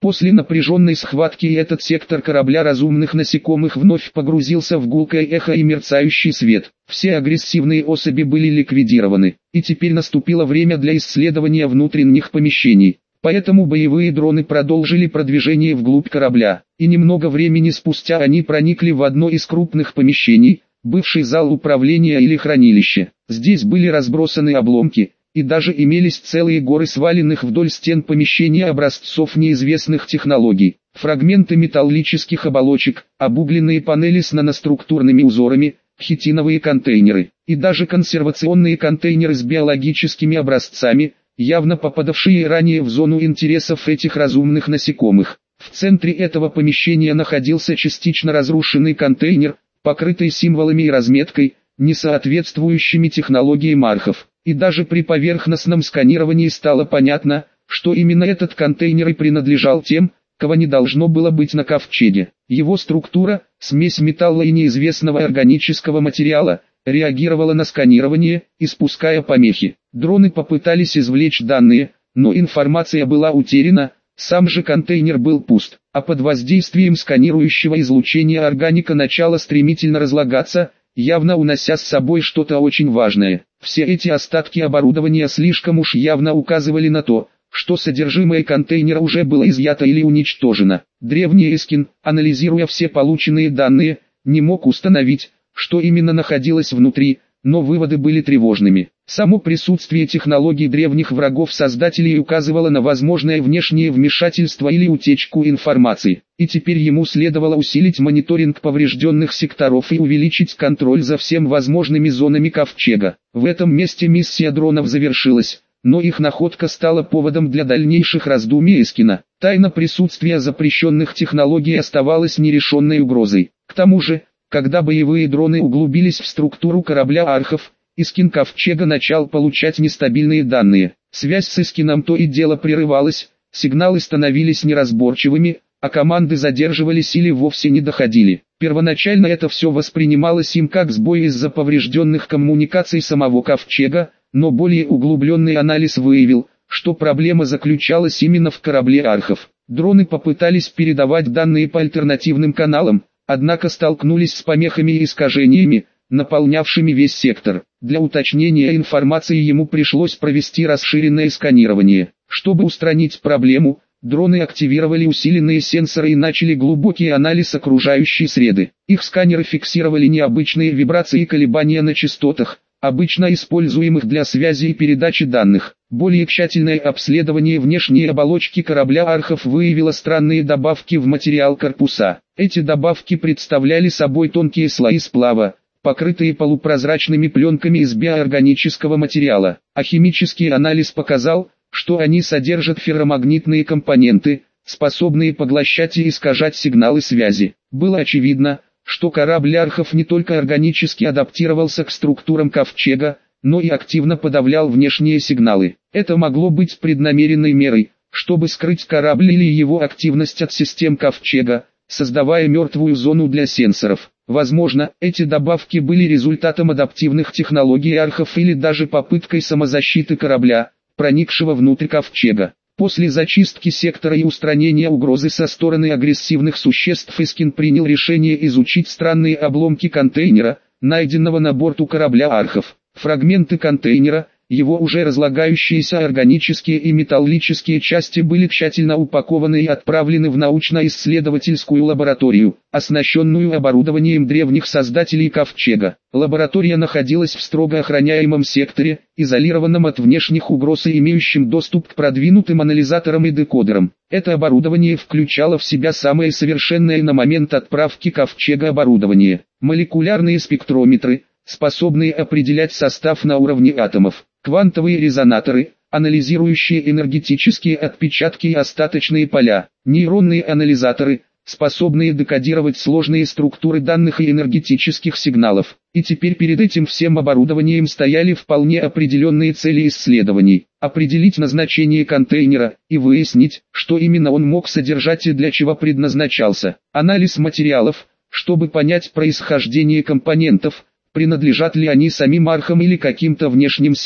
После напряженной схватки этот сектор корабля разумных насекомых вновь погрузился в гулкое эхо и мерцающий свет. Все агрессивные особи были ликвидированы, и теперь наступило время для исследования внутренних помещений. Поэтому боевые дроны продолжили продвижение вглубь корабля, и немного времени спустя они проникли в одно из крупных помещений, бывший зал управления или хранилище. Здесь были разбросаны обломки, и даже имелись целые горы сваленных вдоль стен помещения образцов неизвестных технологий, фрагменты металлических оболочек, обугленные панели с наноструктурными узорами, хитиновые контейнеры, и даже консервационные контейнеры с биологическими образцами, явно попадавшие ранее в зону интересов этих разумных насекомых. В центре этого помещения находился частично разрушенный контейнер, покрытый символами и разметкой, не соответствующими технологиям архов. И даже при поверхностном сканировании стало понятно, что именно этот контейнер и принадлежал тем, кого не должно было быть на ковчеге. Его структура, смесь металла и неизвестного органического материала, реагировала на сканирование, испуская помехи. Дроны попытались извлечь данные, но информация была утеряна, сам же контейнер был пуст, а под воздействием сканирующего излучения органика начала стремительно разлагаться, явно унося с собой что-то очень важное. Все эти остатки оборудования слишком уж явно указывали на то, что содержимое контейнера уже было изъято или уничтожено. Древний Эскин, анализируя все полученные данные, не мог установить, что именно находилось внутри, но выводы были тревожными. Само присутствие технологий древних врагов создателей указывало на возможное внешнее вмешательство или утечку информации, и теперь ему следовало усилить мониторинг поврежденных секторов и увеличить контроль за всем возможными зонами ковчега. В этом месте миссия дронов завершилась, но их находка стала поводом для дальнейших раздумий Эскина. Тайна присутствия запрещенных технологий оставалась нерешенной угрозой. К тому же, когда боевые дроны углубились в структуру корабля архов, Эскин ковчега начал получать нестабильные данные. Связь с Эскином то и дело прерывалась, сигналы становились неразборчивыми, а команды задерживались или вовсе не доходили. Первоначально это все воспринималось им как сбой из-за поврежденных коммуникаций самого ковчега, но более углубленный анализ выявил, что проблема заключалась именно в корабле архов. Дроны попытались передавать данные по альтернативным каналам, однако столкнулись с помехами и искажениями, наполнявшими весь сектор. Для уточнения информации ему пришлось провести расширенное сканирование. Чтобы устранить проблему, дроны активировали усиленные сенсоры и начали глубокий анализ окружающей среды. Их сканеры фиксировали необычные вибрации и колебания на частотах, обычно используемых для связи и передачи данных. Более тщательное обследование внешней оболочки корабля архов выявило странные добавки в материал корпуса. Эти добавки представляли собой тонкие слои сплава, покрытые полупрозрачными пленками из биоорганического материала, а химический анализ показал, что они содержат ферромагнитные компоненты, способные поглощать и искажать сигналы связи. Было очевидно, что корабль архов не только органически адаптировался к структурам ковчега, но и активно подавлял внешние сигналы. Это могло быть преднамеренной мерой, чтобы скрыть корабль или его активность от систем ковчега, создавая мертвую зону для сенсоров. Возможно, эти добавки были результатом адаптивных технологий архов или даже попыткой самозащиты корабля, проникшего внутрь ковчега. После зачистки сектора и устранения угрозы со стороны агрессивных существ Эскин принял решение изучить странные обломки контейнера, найденного на борту корабля архов. Фрагменты контейнера, его уже разлагающиеся органические и металлические части были тщательно упакованы и отправлены в научно-исследовательскую лабораторию, оснащенную оборудованием древних создателей ковчега. Лаборатория находилась в строго охраняемом секторе, изолированном от внешних угроз и имеющем доступ к продвинутым анализаторам и декодерам. Это оборудование включало в себя самое совершенное на момент отправки ковчега оборудование. Молекулярные спектрометры, способные определять состав на уровне атомов, квантовые резонаторы, анализирующие энергетические отпечатки и остаточные поля, нейронные анализаторы, способные декодировать сложные структуры данных и энергетических сигналов. И теперь перед этим всем оборудованием стояли вполне определенные цели исследований: определить назначение контейнера и выяснить, что именно он мог содержать и для чего предназначался. Анализ материалов, чтобы понять происхождение компонентов, принадлежат ли они самим архам или каким-то внешним силам.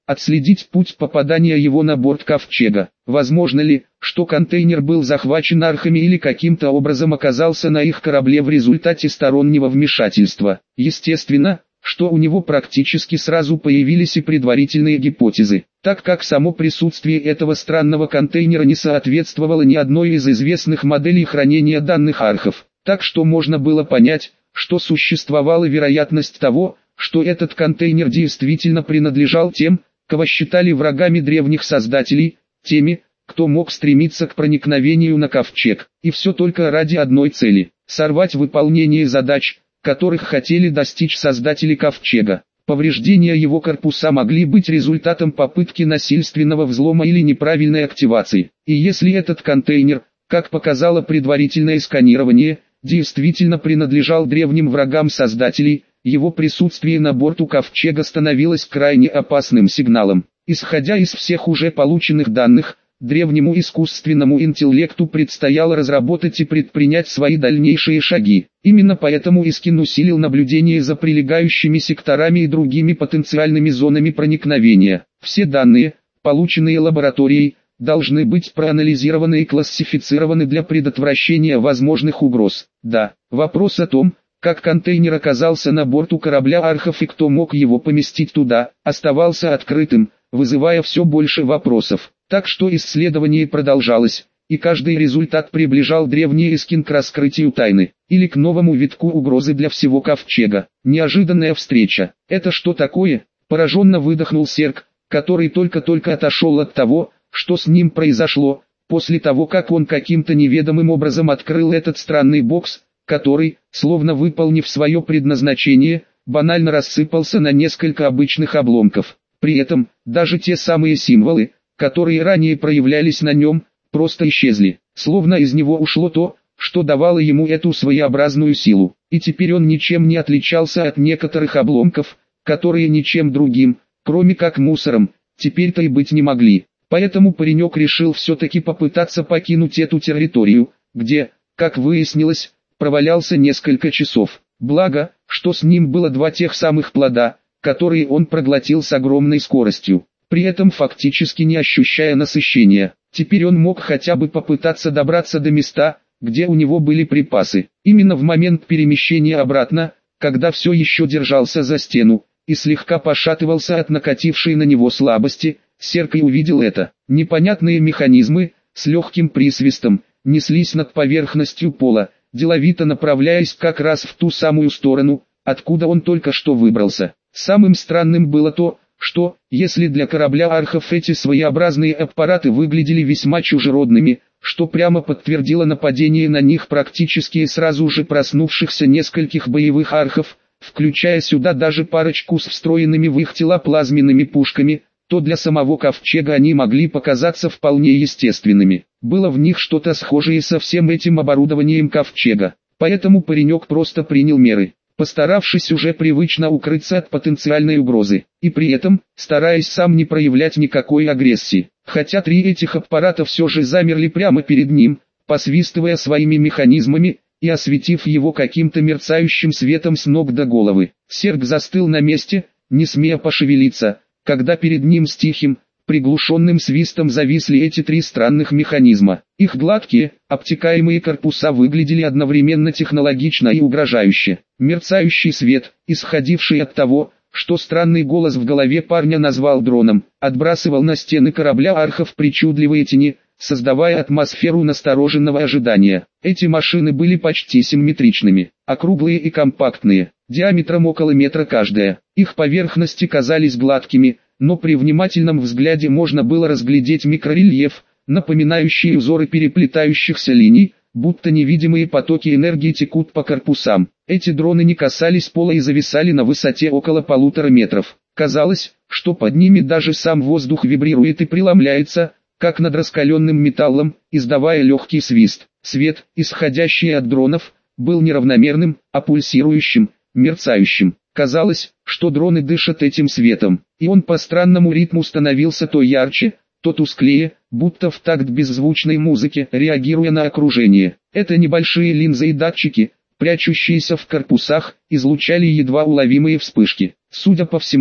отследить путь попадания его на борт ковчега. Возможно ли, что контейнер был захвачен архами или каким-то образом оказался на их корабле в результате стороннего вмешательства? Естественно, что у него практически сразу появились и предварительные гипотезы, так как само присутствие этого странного контейнера не соответствовало ни одной из известных моделей хранения данных архов. Так что можно было понять, что существовала вероятность того, что этот контейнер действительно принадлежал тем, кого считали врагами древних создателей, теми, кто мог стремиться к проникновению на ковчег, и все только ради одной цели – сорвать выполнение задач, которых хотели достичь создатели ковчега. Повреждения его корпуса могли быть результатом попытки насильственного взлома или неправильной активации. И если этот контейнер, как показало предварительное сканирование, действительно принадлежал древним врагам создателей, его присутствие на борту ковчега становилось крайне опасным сигналом. Исходя из всех уже полученных данных, древнему искусственному интеллекту предстояло разработать и предпринять свои дальнейшие шаги. Именно поэтому Искин усилил наблюдение за прилегающими секторами и другими потенциальными зонами проникновения. Все данные, полученные лабораторией, должны быть проанализированы и классифицированы для предотвращения возможных угроз. Да, вопрос о том, как контейнер оказался на борту корабля архов и кто мог его поместить туда, оставался открытым, вызывая все больше вопросов. Так что исследование продолжалось, и каждый результат приближал древний Искин к раскрытию тайны, или к новому витку угрозы для всего ковчега. Неожиданная встреча. Это что такое? Пораженно выдохнул Серк, который только-только отошел от того, что с ним произошло, после того как он каким-то неведомым образом открыл этот странный бокс, который, словно выполнив свое предназначение, банально рассыпался на несколько обычных обломков. При этом, даже те самые символы, которые ранее проявлялись на нем, просто исчезли, словно из него ушло то, что давало ему эту своеобразную силу. И теперь он ничем не отличался от некоторых обломков, которые ничем другим, кроме как мусором, теперь-то и быть не могли. Поэтому паренек решил все-таки попытаться покинуть эту территорию, где, как выяснилось, провалялся несколько часов. Благо, что с ним было два тех самых плода, которые он проглотил с огромной скоростью, при этом фактически не ощущая насыщения. Теперь он мог хотя бы попытаться добраться до места, где у него были припасы. Именно в момент перемещения обратно, когда все еще держался за стену, и слегка пошатывался от накатившей на него слабости, Серк и увидел это. Непонятные механизмы, с легким присвистом, неслись над поверхностью пола, деловито направляясь как раз в ту самую сторону, откуда он только что выбрался. Самым странным было то, что, если для корабля архов эти своеобразные аппараты выглядели весьма чужеродными, что прямо подтвердило нападение на них практически сразу же проснувшихся нескольких боевых архов, включая сюда даже парочку с встроенными в их тела плазменными пушками, то для самого ковчега они могли показаться вполне естественными. Было в них что-то схожее со всем этим оборудованием ковчега, поэтому паренек просто принял меры, постаравшись уже привычно укрыться от потенциальной угрозы, и при этом, стараясь сам не проявлять никакой агрессии. Хотя три этих аппарата все же замерли прямо перед ним, посвистывая своими механизмами, и осветив его каким-то мерцающим светом с ног до головы. Серк застыл на месте, не смея пошевелиться, когда перед ним с тихим, приглушенным свистом зависли эти три странных механизма. Их гладкие, обтекаемые корпуса выглядели одновременно технологично и угрожающе. Мерцающий свет, исходивший от того, что странный голос в голове парня назвал дроном, отбрасывал на стены корабля архов причудливые тени, создавая атмосферу настороженного ожидания. Эти машины были почти симметричными, округлые и компактные, диаметром около метра каждая. Их поверхности казались гладкими, но при внимательном взгляде можно было разглядеть микрорельеф, напоминающий узоры переплетающихся линий, будто невидимые потоки энергии текут по корпусам. Эти дроны не касались пола и зависали на высоте около полутора метров. Казалось, что под ними даже сам воздух вибрирует и преломляется, как над раскаленным металлом, издавая легкий свист. Свет, исходящий от дронов, был неравномерным, а пульсирующим, мерцающим. Казалось, что дроны дышат этим светом, и он по странному ритму становился то ярче, то тусклее, будто в такт беззвучной музыке, реагируя на окружение. Это небольшие линзы и датчики, прячущиеся в корпусах, излучали едва уловимые вспышки. Судя по всему,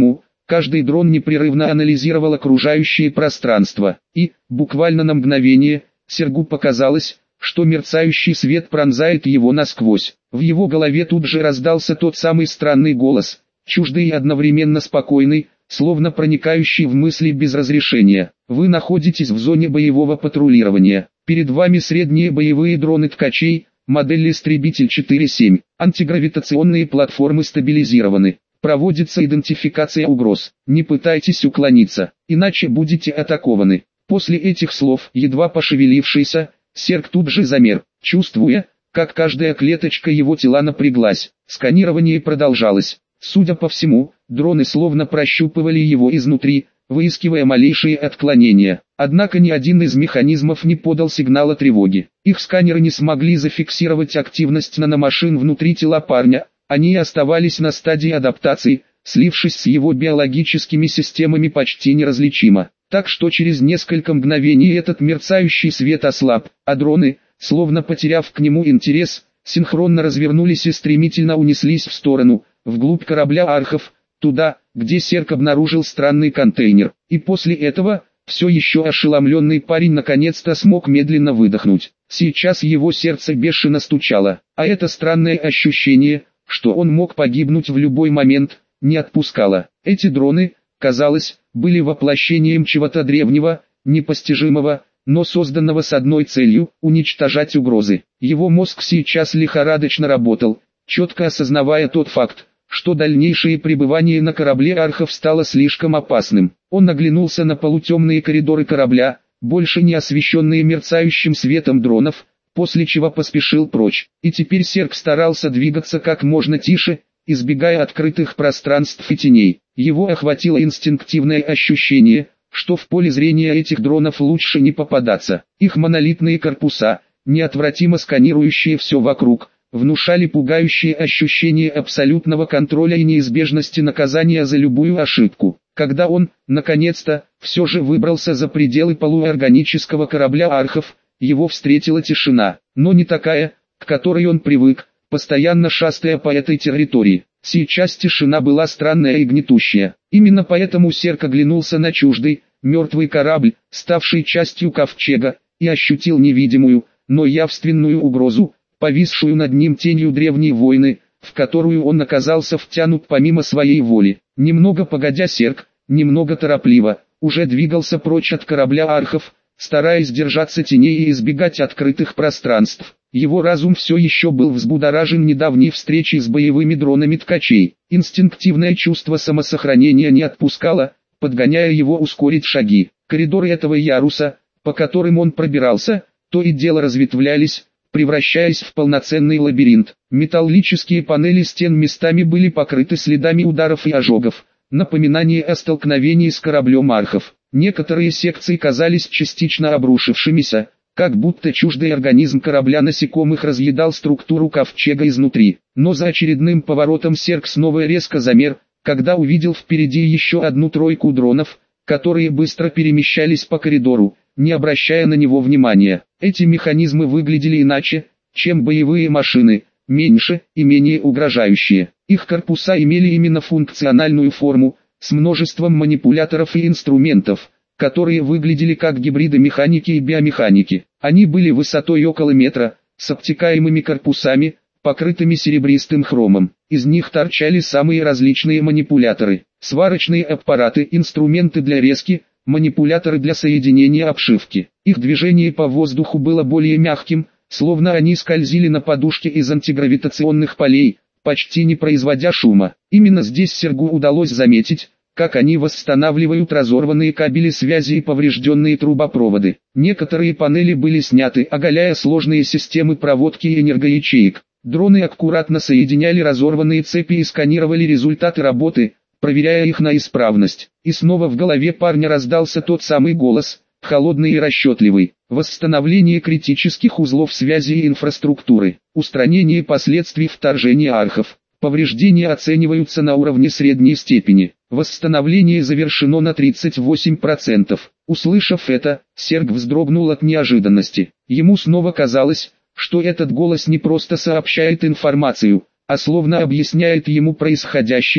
Каждый дрон непрерывно анализировал окружающее пространство, и, буквально на мгновение, Сергу показалось, что мерцающий свет пронзает его насквозь. В его голове тут же раздался тот самый странный голос, чуждый и одновременно спокойный, словно проникающий в мысли без разрешения. Вы находитесь в зоне боевого патрулирования. Перед вами средние боевые дроны ткачей, модель Истребитель четыре семь. Антигравитационные платформы стабилизированы. Проводится идентификация угроз. Не пытайтесь уклониться, иначе будете атакованы. После этих слов, едва пошевелившийся, Серг тут же замер, чувствуя, как каждая клеточка его тела напряглась. Сканирование продолжалось. Судя по всему, дроны словно прощупывали его изнутри, выискивая малейшие отклонения. Однако ни один из механизмов не подал сигнала тревоги. Их сканеры не смогли зафиксировать активность наномашин внутри тела парня. Они оставались на стадии адаптации, слившись с его биологическими системами почти неразличимо. Так что через несколько мгновений этот мерцающий свет ослаб, а дроны, словно потеряв к нему интерес, синхронно развернулись и стремительно унеслись в сторону, вглубь корабля архов, туда, где Серг обнаружил странный контейнер. И после этого, все еще ошеломленный парень наконец-то смог медленно выдохнуть. Сейчас его сердце бешено стучало, а это странное ощущение, что он мог погибнуть в любой момент, не отпускало. Эти дроны, казалось, были воплощением чего-то древнего, непостижимого, но созданного с одной целью – уничтожать угрозы. Его мозг сейчас лихорадочно работал, четко осознавая тот факт, что дальнейшее пребывание на корабле архов стало слишком опасным. Он оглянулся на полутемные коридоры корабля, больше не освещенные мерцающим светом дронов, после чего поспешил прочь. И теперь Серг старался двигаться как можно тише, избегая открытых пространств и теней. Его охватило инстинктивное ощущение, что в поле зрения этих дронов лучше не попадаться. Их монолитные корпуса, неотвратимо сканирующие все вокруг, внушали пугающее ощущение абсолютного контроля и неизбежности наказания за любую ошибку. Когда он, наконец-то, все же выбрался за пределы полуорганического корабля архов, его встретила тишина, но не такая, к которой он привык, постоянно шастая по этой территории. Сейчас тишина была странная и гнетущая. Именно поэтому Серг оглянулся на чуждый, мертвый корабль, ставший частью ковчега, и ощутил невидимую, но явственную угрозу, повисшую над ним тенью древней войны, в которую он оказался втянут помимо своей воли. Немного погодя Серг, немного торопливо, уже двигался прочь от корабля архов, стараясь держаться теней и избегать открытых пространств. Его разум все еще был взбудоражен недавней встречей с боевыми дронами ткачей. Инстинктивное чувство самосохранения не отпускало, подгоняя его ускорить шаги. Коридоры этого яруса, по которым он пробирался, то и дело разветвлялись, превращаясь в полноценный лабиринт. Металлические панели стен местами были покрыты следами ударов и ожогов, напоминание о столкновении с кораблем архов. Некоторые секции казались частично обрушившимися, как будто чуждый организм корабля насекомых разъедал структуру ковчега изнутри. Но за очередным поворотом Серг снова резко замер, когда увидел впереди еще одну тройку дронов, которые быстро перемещались по коридору, не обращая на него внимания. Эти механизмы выглядели иначе, чем боевые машины, меньше и менее угрожающие. Их корпуса имели именно функциональную форму, с множеством манипуляторов и инструментов, которые выглядели как гибриды механики и биомеханики. Они были высотой около метра, с обтекаемыми корпусами, покрытыми серебристым хромом. Из них торчали самые различные манипуляторы, сварочные аппараты, инструменты для резки, манипуляторы для соединения обшивки. Их движение по воздуху было более мягким, словно они скользили на подушке из антигравитационных полей, почти не производя шума. Именно здесь Сергу удалось заметить, как они восстанавливают разорванные кабели связи и поврежденные трубопроводы. Некоторые панели были сняты, оголяя сложные системы проводки и энергоячеек. Дроны аккуратно соединяли разорванные цепи и сканировали результаты работы, проверяя их на исправность. И снова в голове парня раздался тот самый голос, холодный и расчетливый. Восстановление критических узлов связи и инфраструктуры. Устранение последствий вторжения архов. Повреждения оцениваются на уровне средней степени. Восстановление завершено на тридцать восемь процентов. Услышав это, Серг вздрогнул от неожиданности. Ему снова казалось, что этот голос не просто сообщает информацию, а словно объясняет ему происходящее,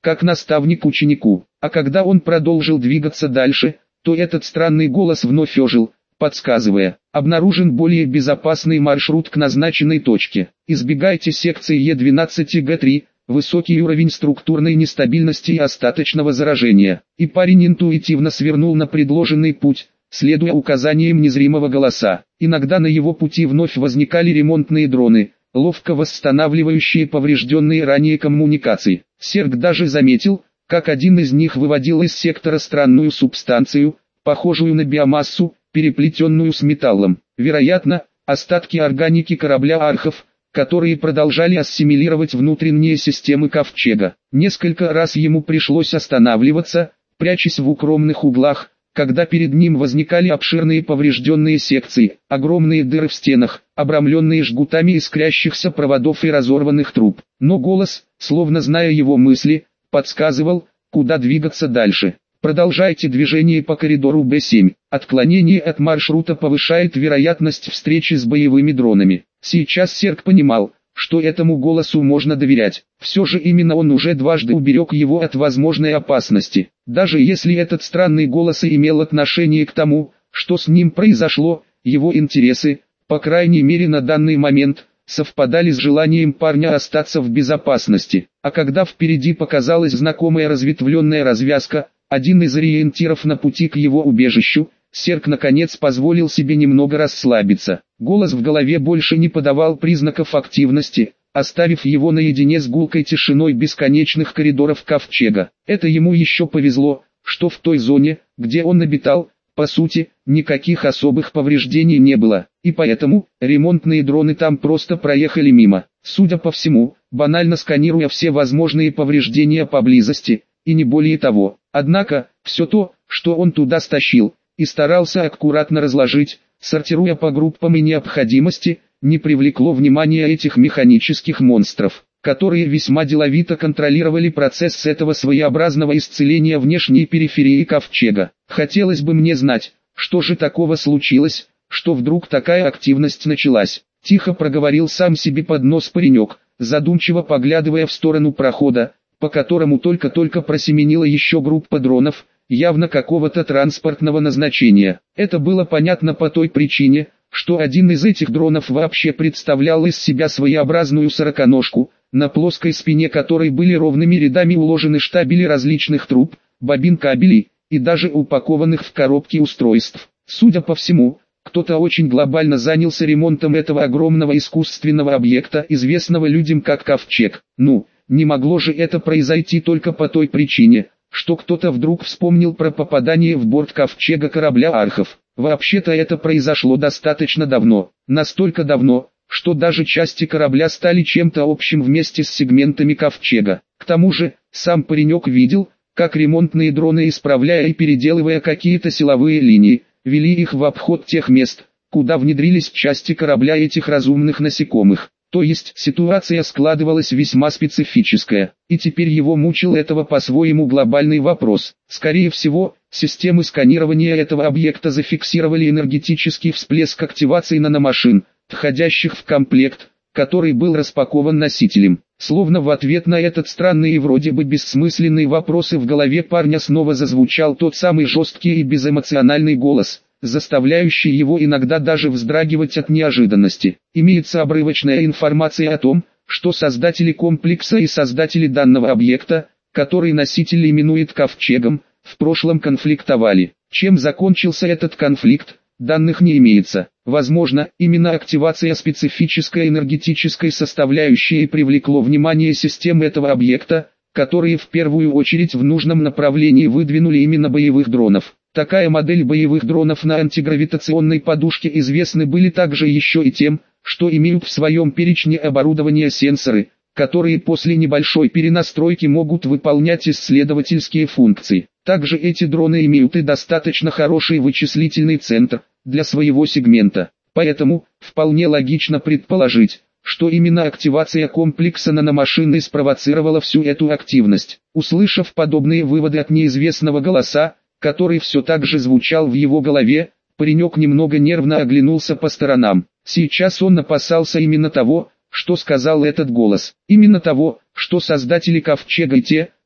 как наставник ученику. А когда он продолжил двигаться дальше, то этот странный голос вновь ожил, подсказывая: обнаружен более безопасный маршрут к назначенной точке. Избегайте секции Е двенадцать Г три, высокий уровень структурной нестабильности и остаточного заражения. И парень интуитивно свернул на предложенный путь, следуя указаниям незримого голоса. Иногда на его пути вновь возникали ремонтные дроны, ловко восстанавливающие поврежденные ранее коммуникации. Серг даже заметил, как один из них выводил из сектора странную субстанцию, похожую на биомассу, переплетенную с металлом. Вероятно, остатки органики корабля Архов, которые продолжали ассимилировать внутренние системы ковчега. Несколько раз ему пришлось останавливаться, прячась в укромных углах, когда перед ним возникали обширные поврежденные секции, огромные дыры в стенах, обрамленные жгутами искрящихся проводов и разорванных труб. Но голос, словно зная его мысли, подсказывал, куда двигаться дальше. Продолжайте движение по коридору Б семь. Отклонение от маршрута повышает вероятность встречи с боевыми дронами. Сейчас Серг понимал, что этому голосу можно доверять. Все же именно он уже дважды уберег его от возможной опасности. Даже если этот странный голос и имел отношение к тому, что с ним произошло, его интересы, по крайней мере на данный момент, совпадали с желанием парня остаться в безопасности. А когда впереди показалась знакомая разветвленная развязка, один из ориентиров на пути к его убежищу, Серг наконец позволил себе немного расслабиться. Голос в голове больше не подавал признаков активности, оставив его наедине с гулкой тишиной бесконечных коридоров ковчега. Это ему еще повезло, что в той зоне, где он обитал, по сути, никаких особых повреждений не было, и поэтому ремонтные дроны там просто проехали мимо, судя по всему, банально сканируя все возможные повреждения поблизости, и не более того. Однако, все то, что он туда стащил, и старался аккуратно разложить, сортируя по группам и необходимости, не привлекло внимания этих механических монстров, которые весьма деловито контролировали процесс этого своеобразного исцеления внешней периферии ковчега. Хотелось бы мне знать, что же такого случилось, что вдруг такая активность началась. Тихо проговорил сам себе под нос паренек, задумчиво поглядывая в сторону прохода, по которому только-только просеменила еще группа дронов, явно какого-то транспортного назначения. Это было понятно по той причине, что один из этих дронов вообще представлял из себя своеобразную сороконожку, на плоской спине которой были ровными рядами уложены штабели различных труб, бобин кабелей, и даже упакованных в коробки устройств. Судя по всему, кто-то очень глобально занялся ремонтом этого огромного искусственного объекта, известного людям как Ковчег. Ну, не могло же это произойти только по той причине, что кто-то вдруг вспомнил про попадание в борт Ковчега корабля Архов. Вообще-то это произошло достаточно давно, настолько давно, что даже части корабля стали чем-то общим вместе с сегментами Ковчега. К тому же, сам паренек видел, как ремонтные дроны, исправляя и переделывая какие-то силовые линии, вели их в обход тех мест, куда внедрились части корабля этих разумных насекомых. То есть ситуация складывалась весьма специфическая, и теперь его мучил этого по-своему глобальный вопрос. Скорее всего, системы сканирования этого объекта зафиксировали энергетический всплеск активации наномашин, входящих в комплект, который был распакован носителем. Словно в ответ на этот странный и вроде бы бессмысленный вопрос в голове парня снова зазвучал тот самый жесткий и безэмоциональный голос, заставляющий его иногда даже вздрагивать от неожиданности. Имеется обрывочная информация о том, что создатели комплекса и создатели данного объекта, который носитель именует Ковчегом, в прошлом конфликтовали. Чем закончился этот конфликт, данных не имеется. Возможно, именно активация специфической энергетической составляющей и привлекло внимание систем этого объекта, которые в первую очередь в нужном направлении выдвинули именно боевых дронов. Такая модель боевых дронов на антигравитационной подушке известны были также еще и тем, что имеют в своем перечне оборудования сенсоры, которые после небольшой перенастройки могут выполнять исследовательские функции. Также эти дроны имеют и достаточно хороший вычислительный центр для своего сегмента. Поэтому, вполне логично предположить, что именно активация комплекса наномашины спровоцировала всю эту активность. Услышав подобные выводы от неизвестного голоса, который все так же звучал в его голове, паренек немного нервно оглянулся по сторонам. Сейчас он опасался именно того, что сказал этот голос. Именно того, что создатели Ковчега и те,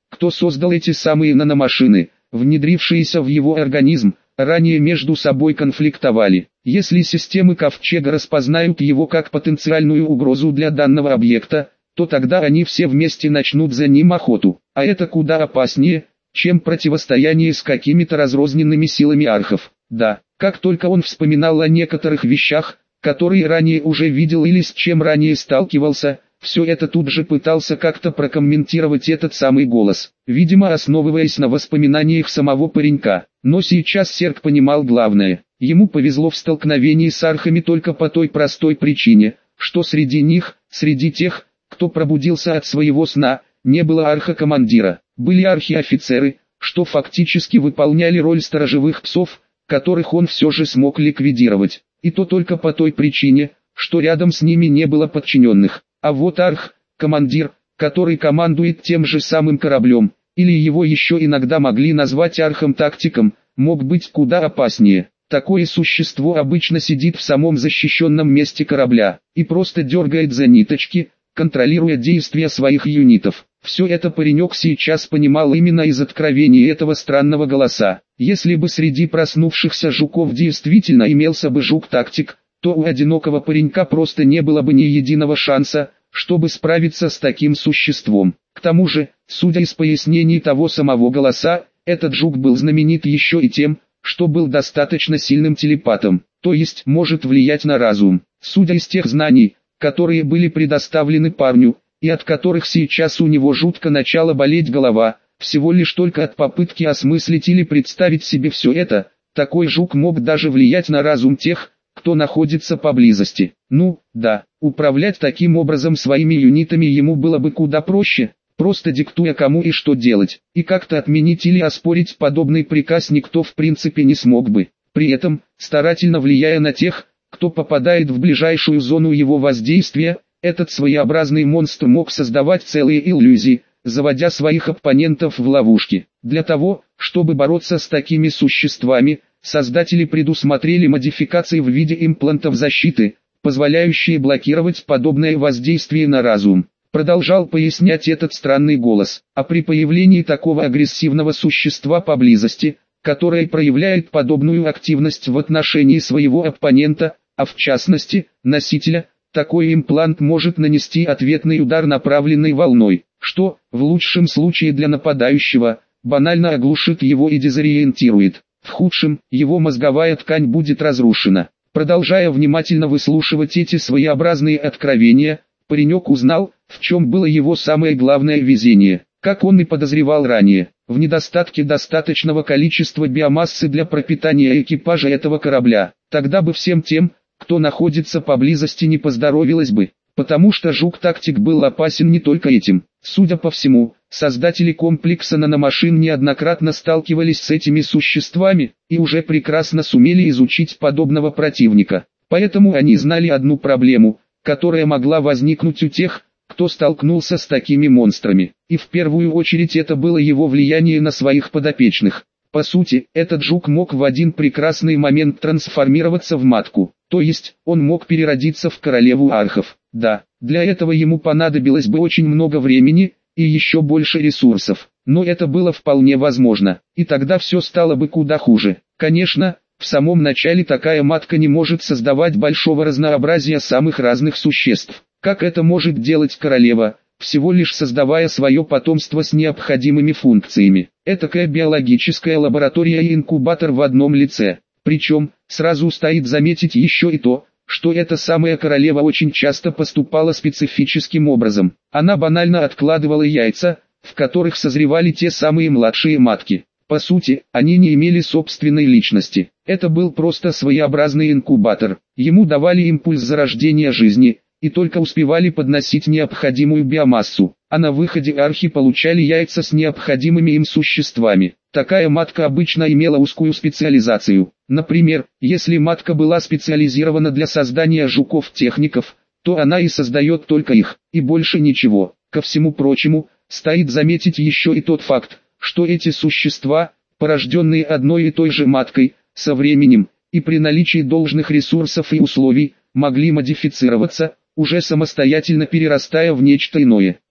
кто создал эти самые наномашины, внедрившиеся в его организм, ранее между собой конфликтовали. Если системы Ковчега распознают его как потенциальную угрозу для данного объекта, то тогда они все вместе начнут за ним охоту. А это куда опаснее, чем противостояние с какими-то разрозненными силами архов. Да, как только он вспоминал о некоторых вещах, которые ранее уже видел или с чем ранее сталкивался, все это тут же пытался как-то прокомментировать этот самый голос, видимо основываясь на воспоминаниях самого паренька. Но сейчас Серг понимал главное. Ему повезло в столкновении с архами только по той простой причине, что среди них, среди тех, кто пробудился от своего сна, не было арха-командира. Были архи-офицеры, что фактически выполняли роль сторожевых псов, которых он все же смог ликвидировать. И то только по той причине, что рядом с ними не было подчиненных. А вот арх, командир, который командует тем же самым кораблем, или его еще иногда могли назвать архом-тактиком, мог быть куда опаснее. Такое существо обычно сидит в самом защищенном месте корабля, и просто дергает за ниточки, контролируя действия своих юнитов. Все это паренек сейчас понимал именно из откровений этого странного голоса. Если бы среди проснувшихся жуков действительно имелся бы жук-тактик, то у одинокого паренька просто не было бы ни единого шанса, чтобы справиться с таким существом. К тому же, судя из пояснений того самого голоса, этот жук был знаменит еще и тем, что был достаточно сильным телепатом, то есть может влиять на разум. Судя из тех знаний, которые были предоставлены парню, и от которых сейчас у него жутко начала болеть голова, всего лишь только от попытки осмыслить или представить себе все это, такой жук мог даже влиять на разум тех, кто находится поблизости. Ну, да, управлять таким образом своими юнитами ему было бы куда проще, просто диктуя кому и что делать, и как-то отменить или оспорить подобный приказ никто в принципе не смог бы. При этом, старательно влияя на тех, кто попадает в ближайшую зону его воздействия, этот своеобразный монстр мог создавать целые иллюзии, заводя своих оппонентов в ловушки. Для того, чтобы бороться с такими существами, создатели предусмотрели модификации в виде имплантов защиты, позволяющие блокировать подобное воздействие на разум. Продолжал пояснять этот странный голос. А при появлении такого агрессивного существа поблизости, которое проявляет подобную активность в отношении своего оппонента, а в частности, носителя, такой имплант может нанести ответный удар направленной волной, что, в лучшем случае для нападающего, банально оглушит его и дезориентирует. В худшем, его мозговая ткань будет разрушена. Продолжая внимательно выслушивать эти своеобразные откровения, паренек узнал, в чем было его самое главное везение. Как он и подозревал ранее, в недостатке достаточного количества биомассы для пропитания экипажа этого корабля. Тогда бы всем тем, кто находится поблизости, не поздоровилось бы, потому что жук-тактик был опасен не только этим. Судя по всему, создатели комплекса наномашин неоднократно сталкивались с этими существами, и уже прекрасно сумели изучить подобного противника. Поэтому они знали одну проблему, которая могла возникнуть у тех, кто столкнулся с такими монстрами. И в первую очередь это было его влияние на своих подопечных. По сути, этот жук мог в один прекрасный момент трансформироваться в матку, то есть, он мог переродиться в королеву архов. Да, для этого ему понадобилось бы очень много времени, и еще больше ресурсов, но это было вполне возможно, и тогда все стало бы куда хуже. Конечно, в самом начале такая матка не может создавать большого разнообразия самых разных существ, как это может делать королева, всего лишь создавая свое потомство с необходимыми функциями. Этакая биологическая лаборатория и инкубатор в одном лице. Причем, сразу стоит заметить еще и то, что эта самая королева очень часто поступала специфическим образом. Она банально откладывала яйца, в которых созревали те самые младшие матки. По сути, они не имели собственной личности. Это был просто своеобразный инкубатор. Ему давали импульс зарождения жизни, и только успевали подносить необходимую биомассу, а на выходе архи получали яйца с необходимыми им существами. Такая матка обычно имела узкую специализацию. Например, если матка была специализирована для создания жуков-техников, то она и создает только их, и больше ничего. Ко всему прочему, стоит заметить еще и тот факт, что эти существа, порожденные одной и той же маткой, со временем, и при наличии должных ресурсов и условий, могли модифицироваться, уже самостоятельно перерастая в нечто иное.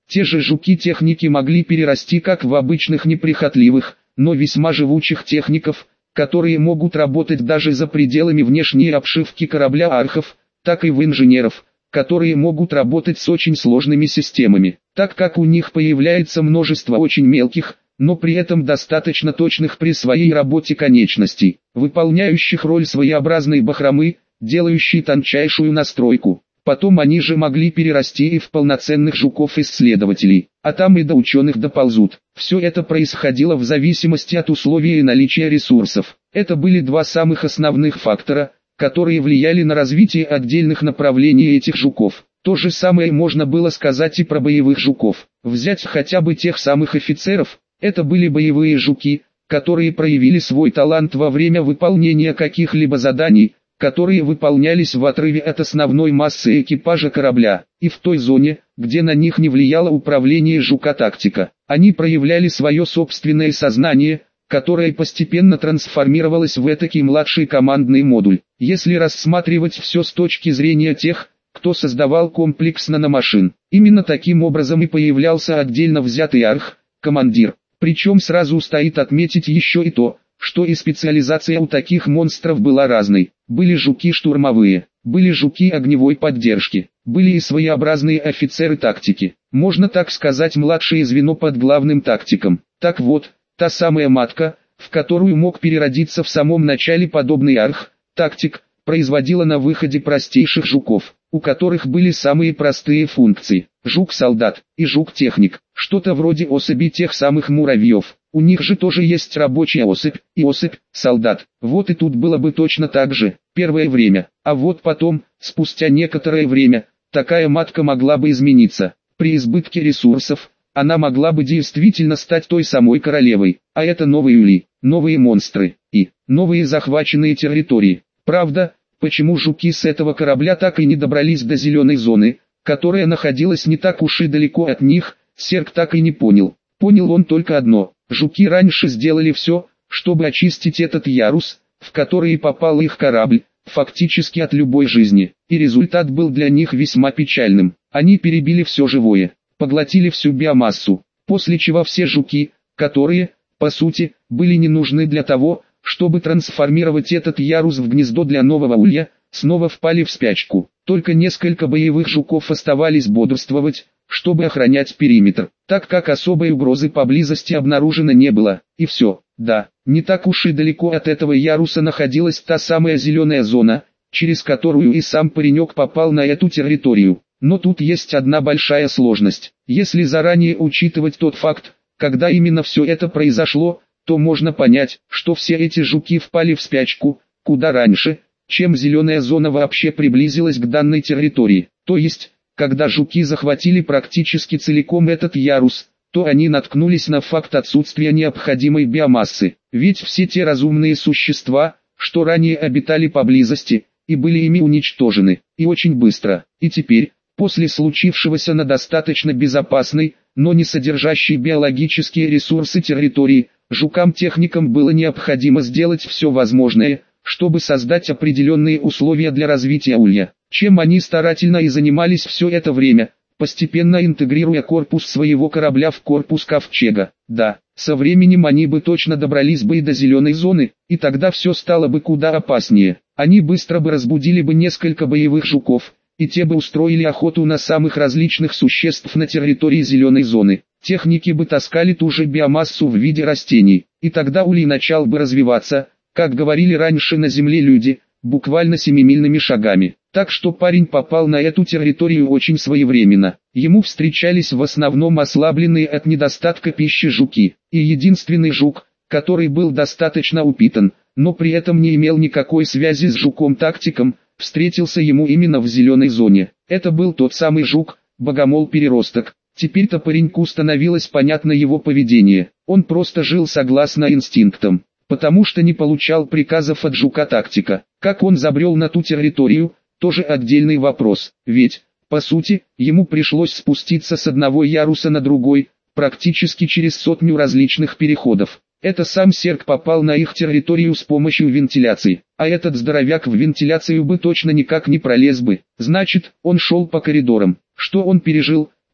Те же жуки-техники могли перерасти как в обычных неприхотливых, но весьма живучих техников, которые могут работать даже за пределами внешней обшивки корабля архов, так и в инженеров, которые могут работать с очень сложными системами, так как у них появляется множество очень мелких, но при этом достаточно точных при своей работе конечностей, выполняющих роль своеобразной бахромы, делающей тончайшую настройку. Потом они же могли перерасти и в полноценных жуков-исследователей, а там и до ученых доползут. Все это происходило в зависимости от условий и наличия ресурсов. Это были два самых основных фактора, которые влияли на развитие отдельных направлений этих жуков. То же самое можно было сказать и про боевых жуков. Взять хотя бы тех самых офицеров, это были боевые жуки, которые проявили свой талант во время выполнения каких-либо заданий, которые выполнялись в отрыве от основной массы экипажа корабля, и в той зоне, где на них не влияло управление жука-тактика. Они проявляли свое собственное сознание, которое постепенно трансформировалось в этакий младший командный модуль. Если рассматривать все с точки зрения тех, кто создавал комплекс наномашин, именно таким образом и появлялся отдельно взятый арх, командир. Причем сразу стоит отметить еще и то, что и специализация у таких монстров была разной. Были жуки штурмовые, были жуки огневой поддержки, были и своеобразные офицеры тактики. Можно так сказать, младшее звено под главным тактиком. Так вот, та самая матка, в которую мог переродиться в самом начале подобный арх, тактик, производила на выходе простейших жуков, у которых были самые простые функции. Жук-солдат и жук-техник, что-то вроде особей тех самых муравьев. У них же тоже есть рабочая особь и особь-солдат. Вот и тут было бы точно так же, первое время. А вот потом, спустя некоторое время, такая матка могла бы измениться. При избытке ресурсов, она могла бы действительно стать той самой королевой. А это новые ули, новые монстры и новые захваченные территории. Правда, почему жуки с этого корабля так и не добрались до зеленой зоны, которая находилась не так уж и далеко от них, Серг так и не понял. Понял он только одно: жуки раньше сделали все, чтобы очистить этот ярус, в который попал их корабль, фактически от любой жизни, и результат был для них весьма печальным. Они перебили все живое, поглотили всю биомассу, после чего все жуки, которые, по сути, были не нужны для того, чтобы трансформировать этот ярус в гнездо для нового улья, снова впали в спячку. Только несколько боевых жуков оставались бодрствовать, чтобы охранять периметр, так как особой угрозы поблизости обнаружено не было. И все, да, не так уж и далеко от этого яруса находилась та самая зеленая зона, через которую и сам паренек попал на эту территорию. Но тут есть одна большая сложность. Если заранее учитывать тот факт, когда именно все это произошло, то можно понять, что все эти жуки впали в спячку куда раньше, чем зеленая зона вообще приблизилась к данной территории. То есть, когда жуки захватили практически целиком этот ярус, то они наткнулись на факт отсутствия необходимой биомассы. Ведь все те разумные существа, что ранее обитали поблизости, и были ими уничтожены, и очень быстро. И теперь, после случившегося на достаточно безопасной, но не содержащей биологические ресурсы территории, жукам-техникам было необходимо сделать все возможное, чтобы создать определенные условия для развития улья, чем они старательно и занимались все это время, постепенно интегрируя корпус своего корабля в корпус ковчега. Да, со временем они бы точно добрались бы и до зеленой зоны, и тогда все стало бы куда опаснее. Они быстро бы разбудили бы несколько боевых жуков, и те бы устроили охоту на самых различных существ на территории зеленой зоны. Техники бы таскали ту же биомассу в виде растений, и тогда улей начал бы развиваться, как говорили раньше на земле люди, буквально семимильными шагами. Так что парень попал на эту территорию очень своевременно. Ему встречались в основном ослабленные от недостатка пищи жуки, и единственный жук, который был достаточно упитан, но при этом не имел никакой связи с жуком-тактиком, встретился ему именно в зеленой зоне. Это был тот самый жук, богомол-переросток. Теперь-то пареньку становилось понятно его поведение. Он просто жил согласно инстинктам, потому что не получал приказов от жука-тактика. Как он забрел на ту территорию, тоже отдельный вопрос. Ведь, по сути, ему пришлось спуститься с одного яруса на другой, практически через сотню различных переходов. Это сам Серг попал на их территорию с помощью вентиляции, а этот здоровяк в вентиляцию бы точно никак не пролез бы. Значит, он шел по коридорам. Что он пережил,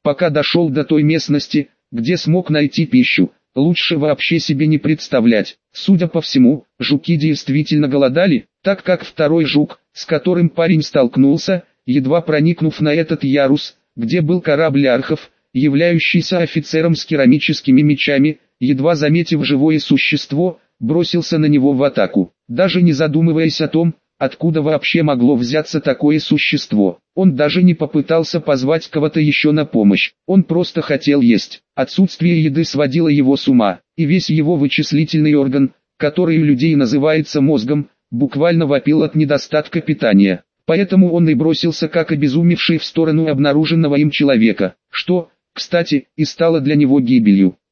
пока дошел до той местности, где смог найти пищу. Лучше вообще себе не представлять. Судя по всему, жуки действительно голодали, так как второй жук, с которым парень столкнулся, едва проникнув на этот ярус, где был корабль архов, являющийся офицером с керамическими мечами, едва заметив живое существо, бросился на него в атаку, даже не задумываясь о том, откуда вообще могло взяться такое существо. Он даже не попытался позвать кого-то еще на помощь, он просто хотел есть. Отсутствие еды сводило его с ума, и весь его вычислительный орган, который у людей называется мозгом, буквально вопил от недостатка питания. Поэтому он и бросился как обезумевший в сторону обнаруженного им человека, что, кстати, и стало для него гибелью.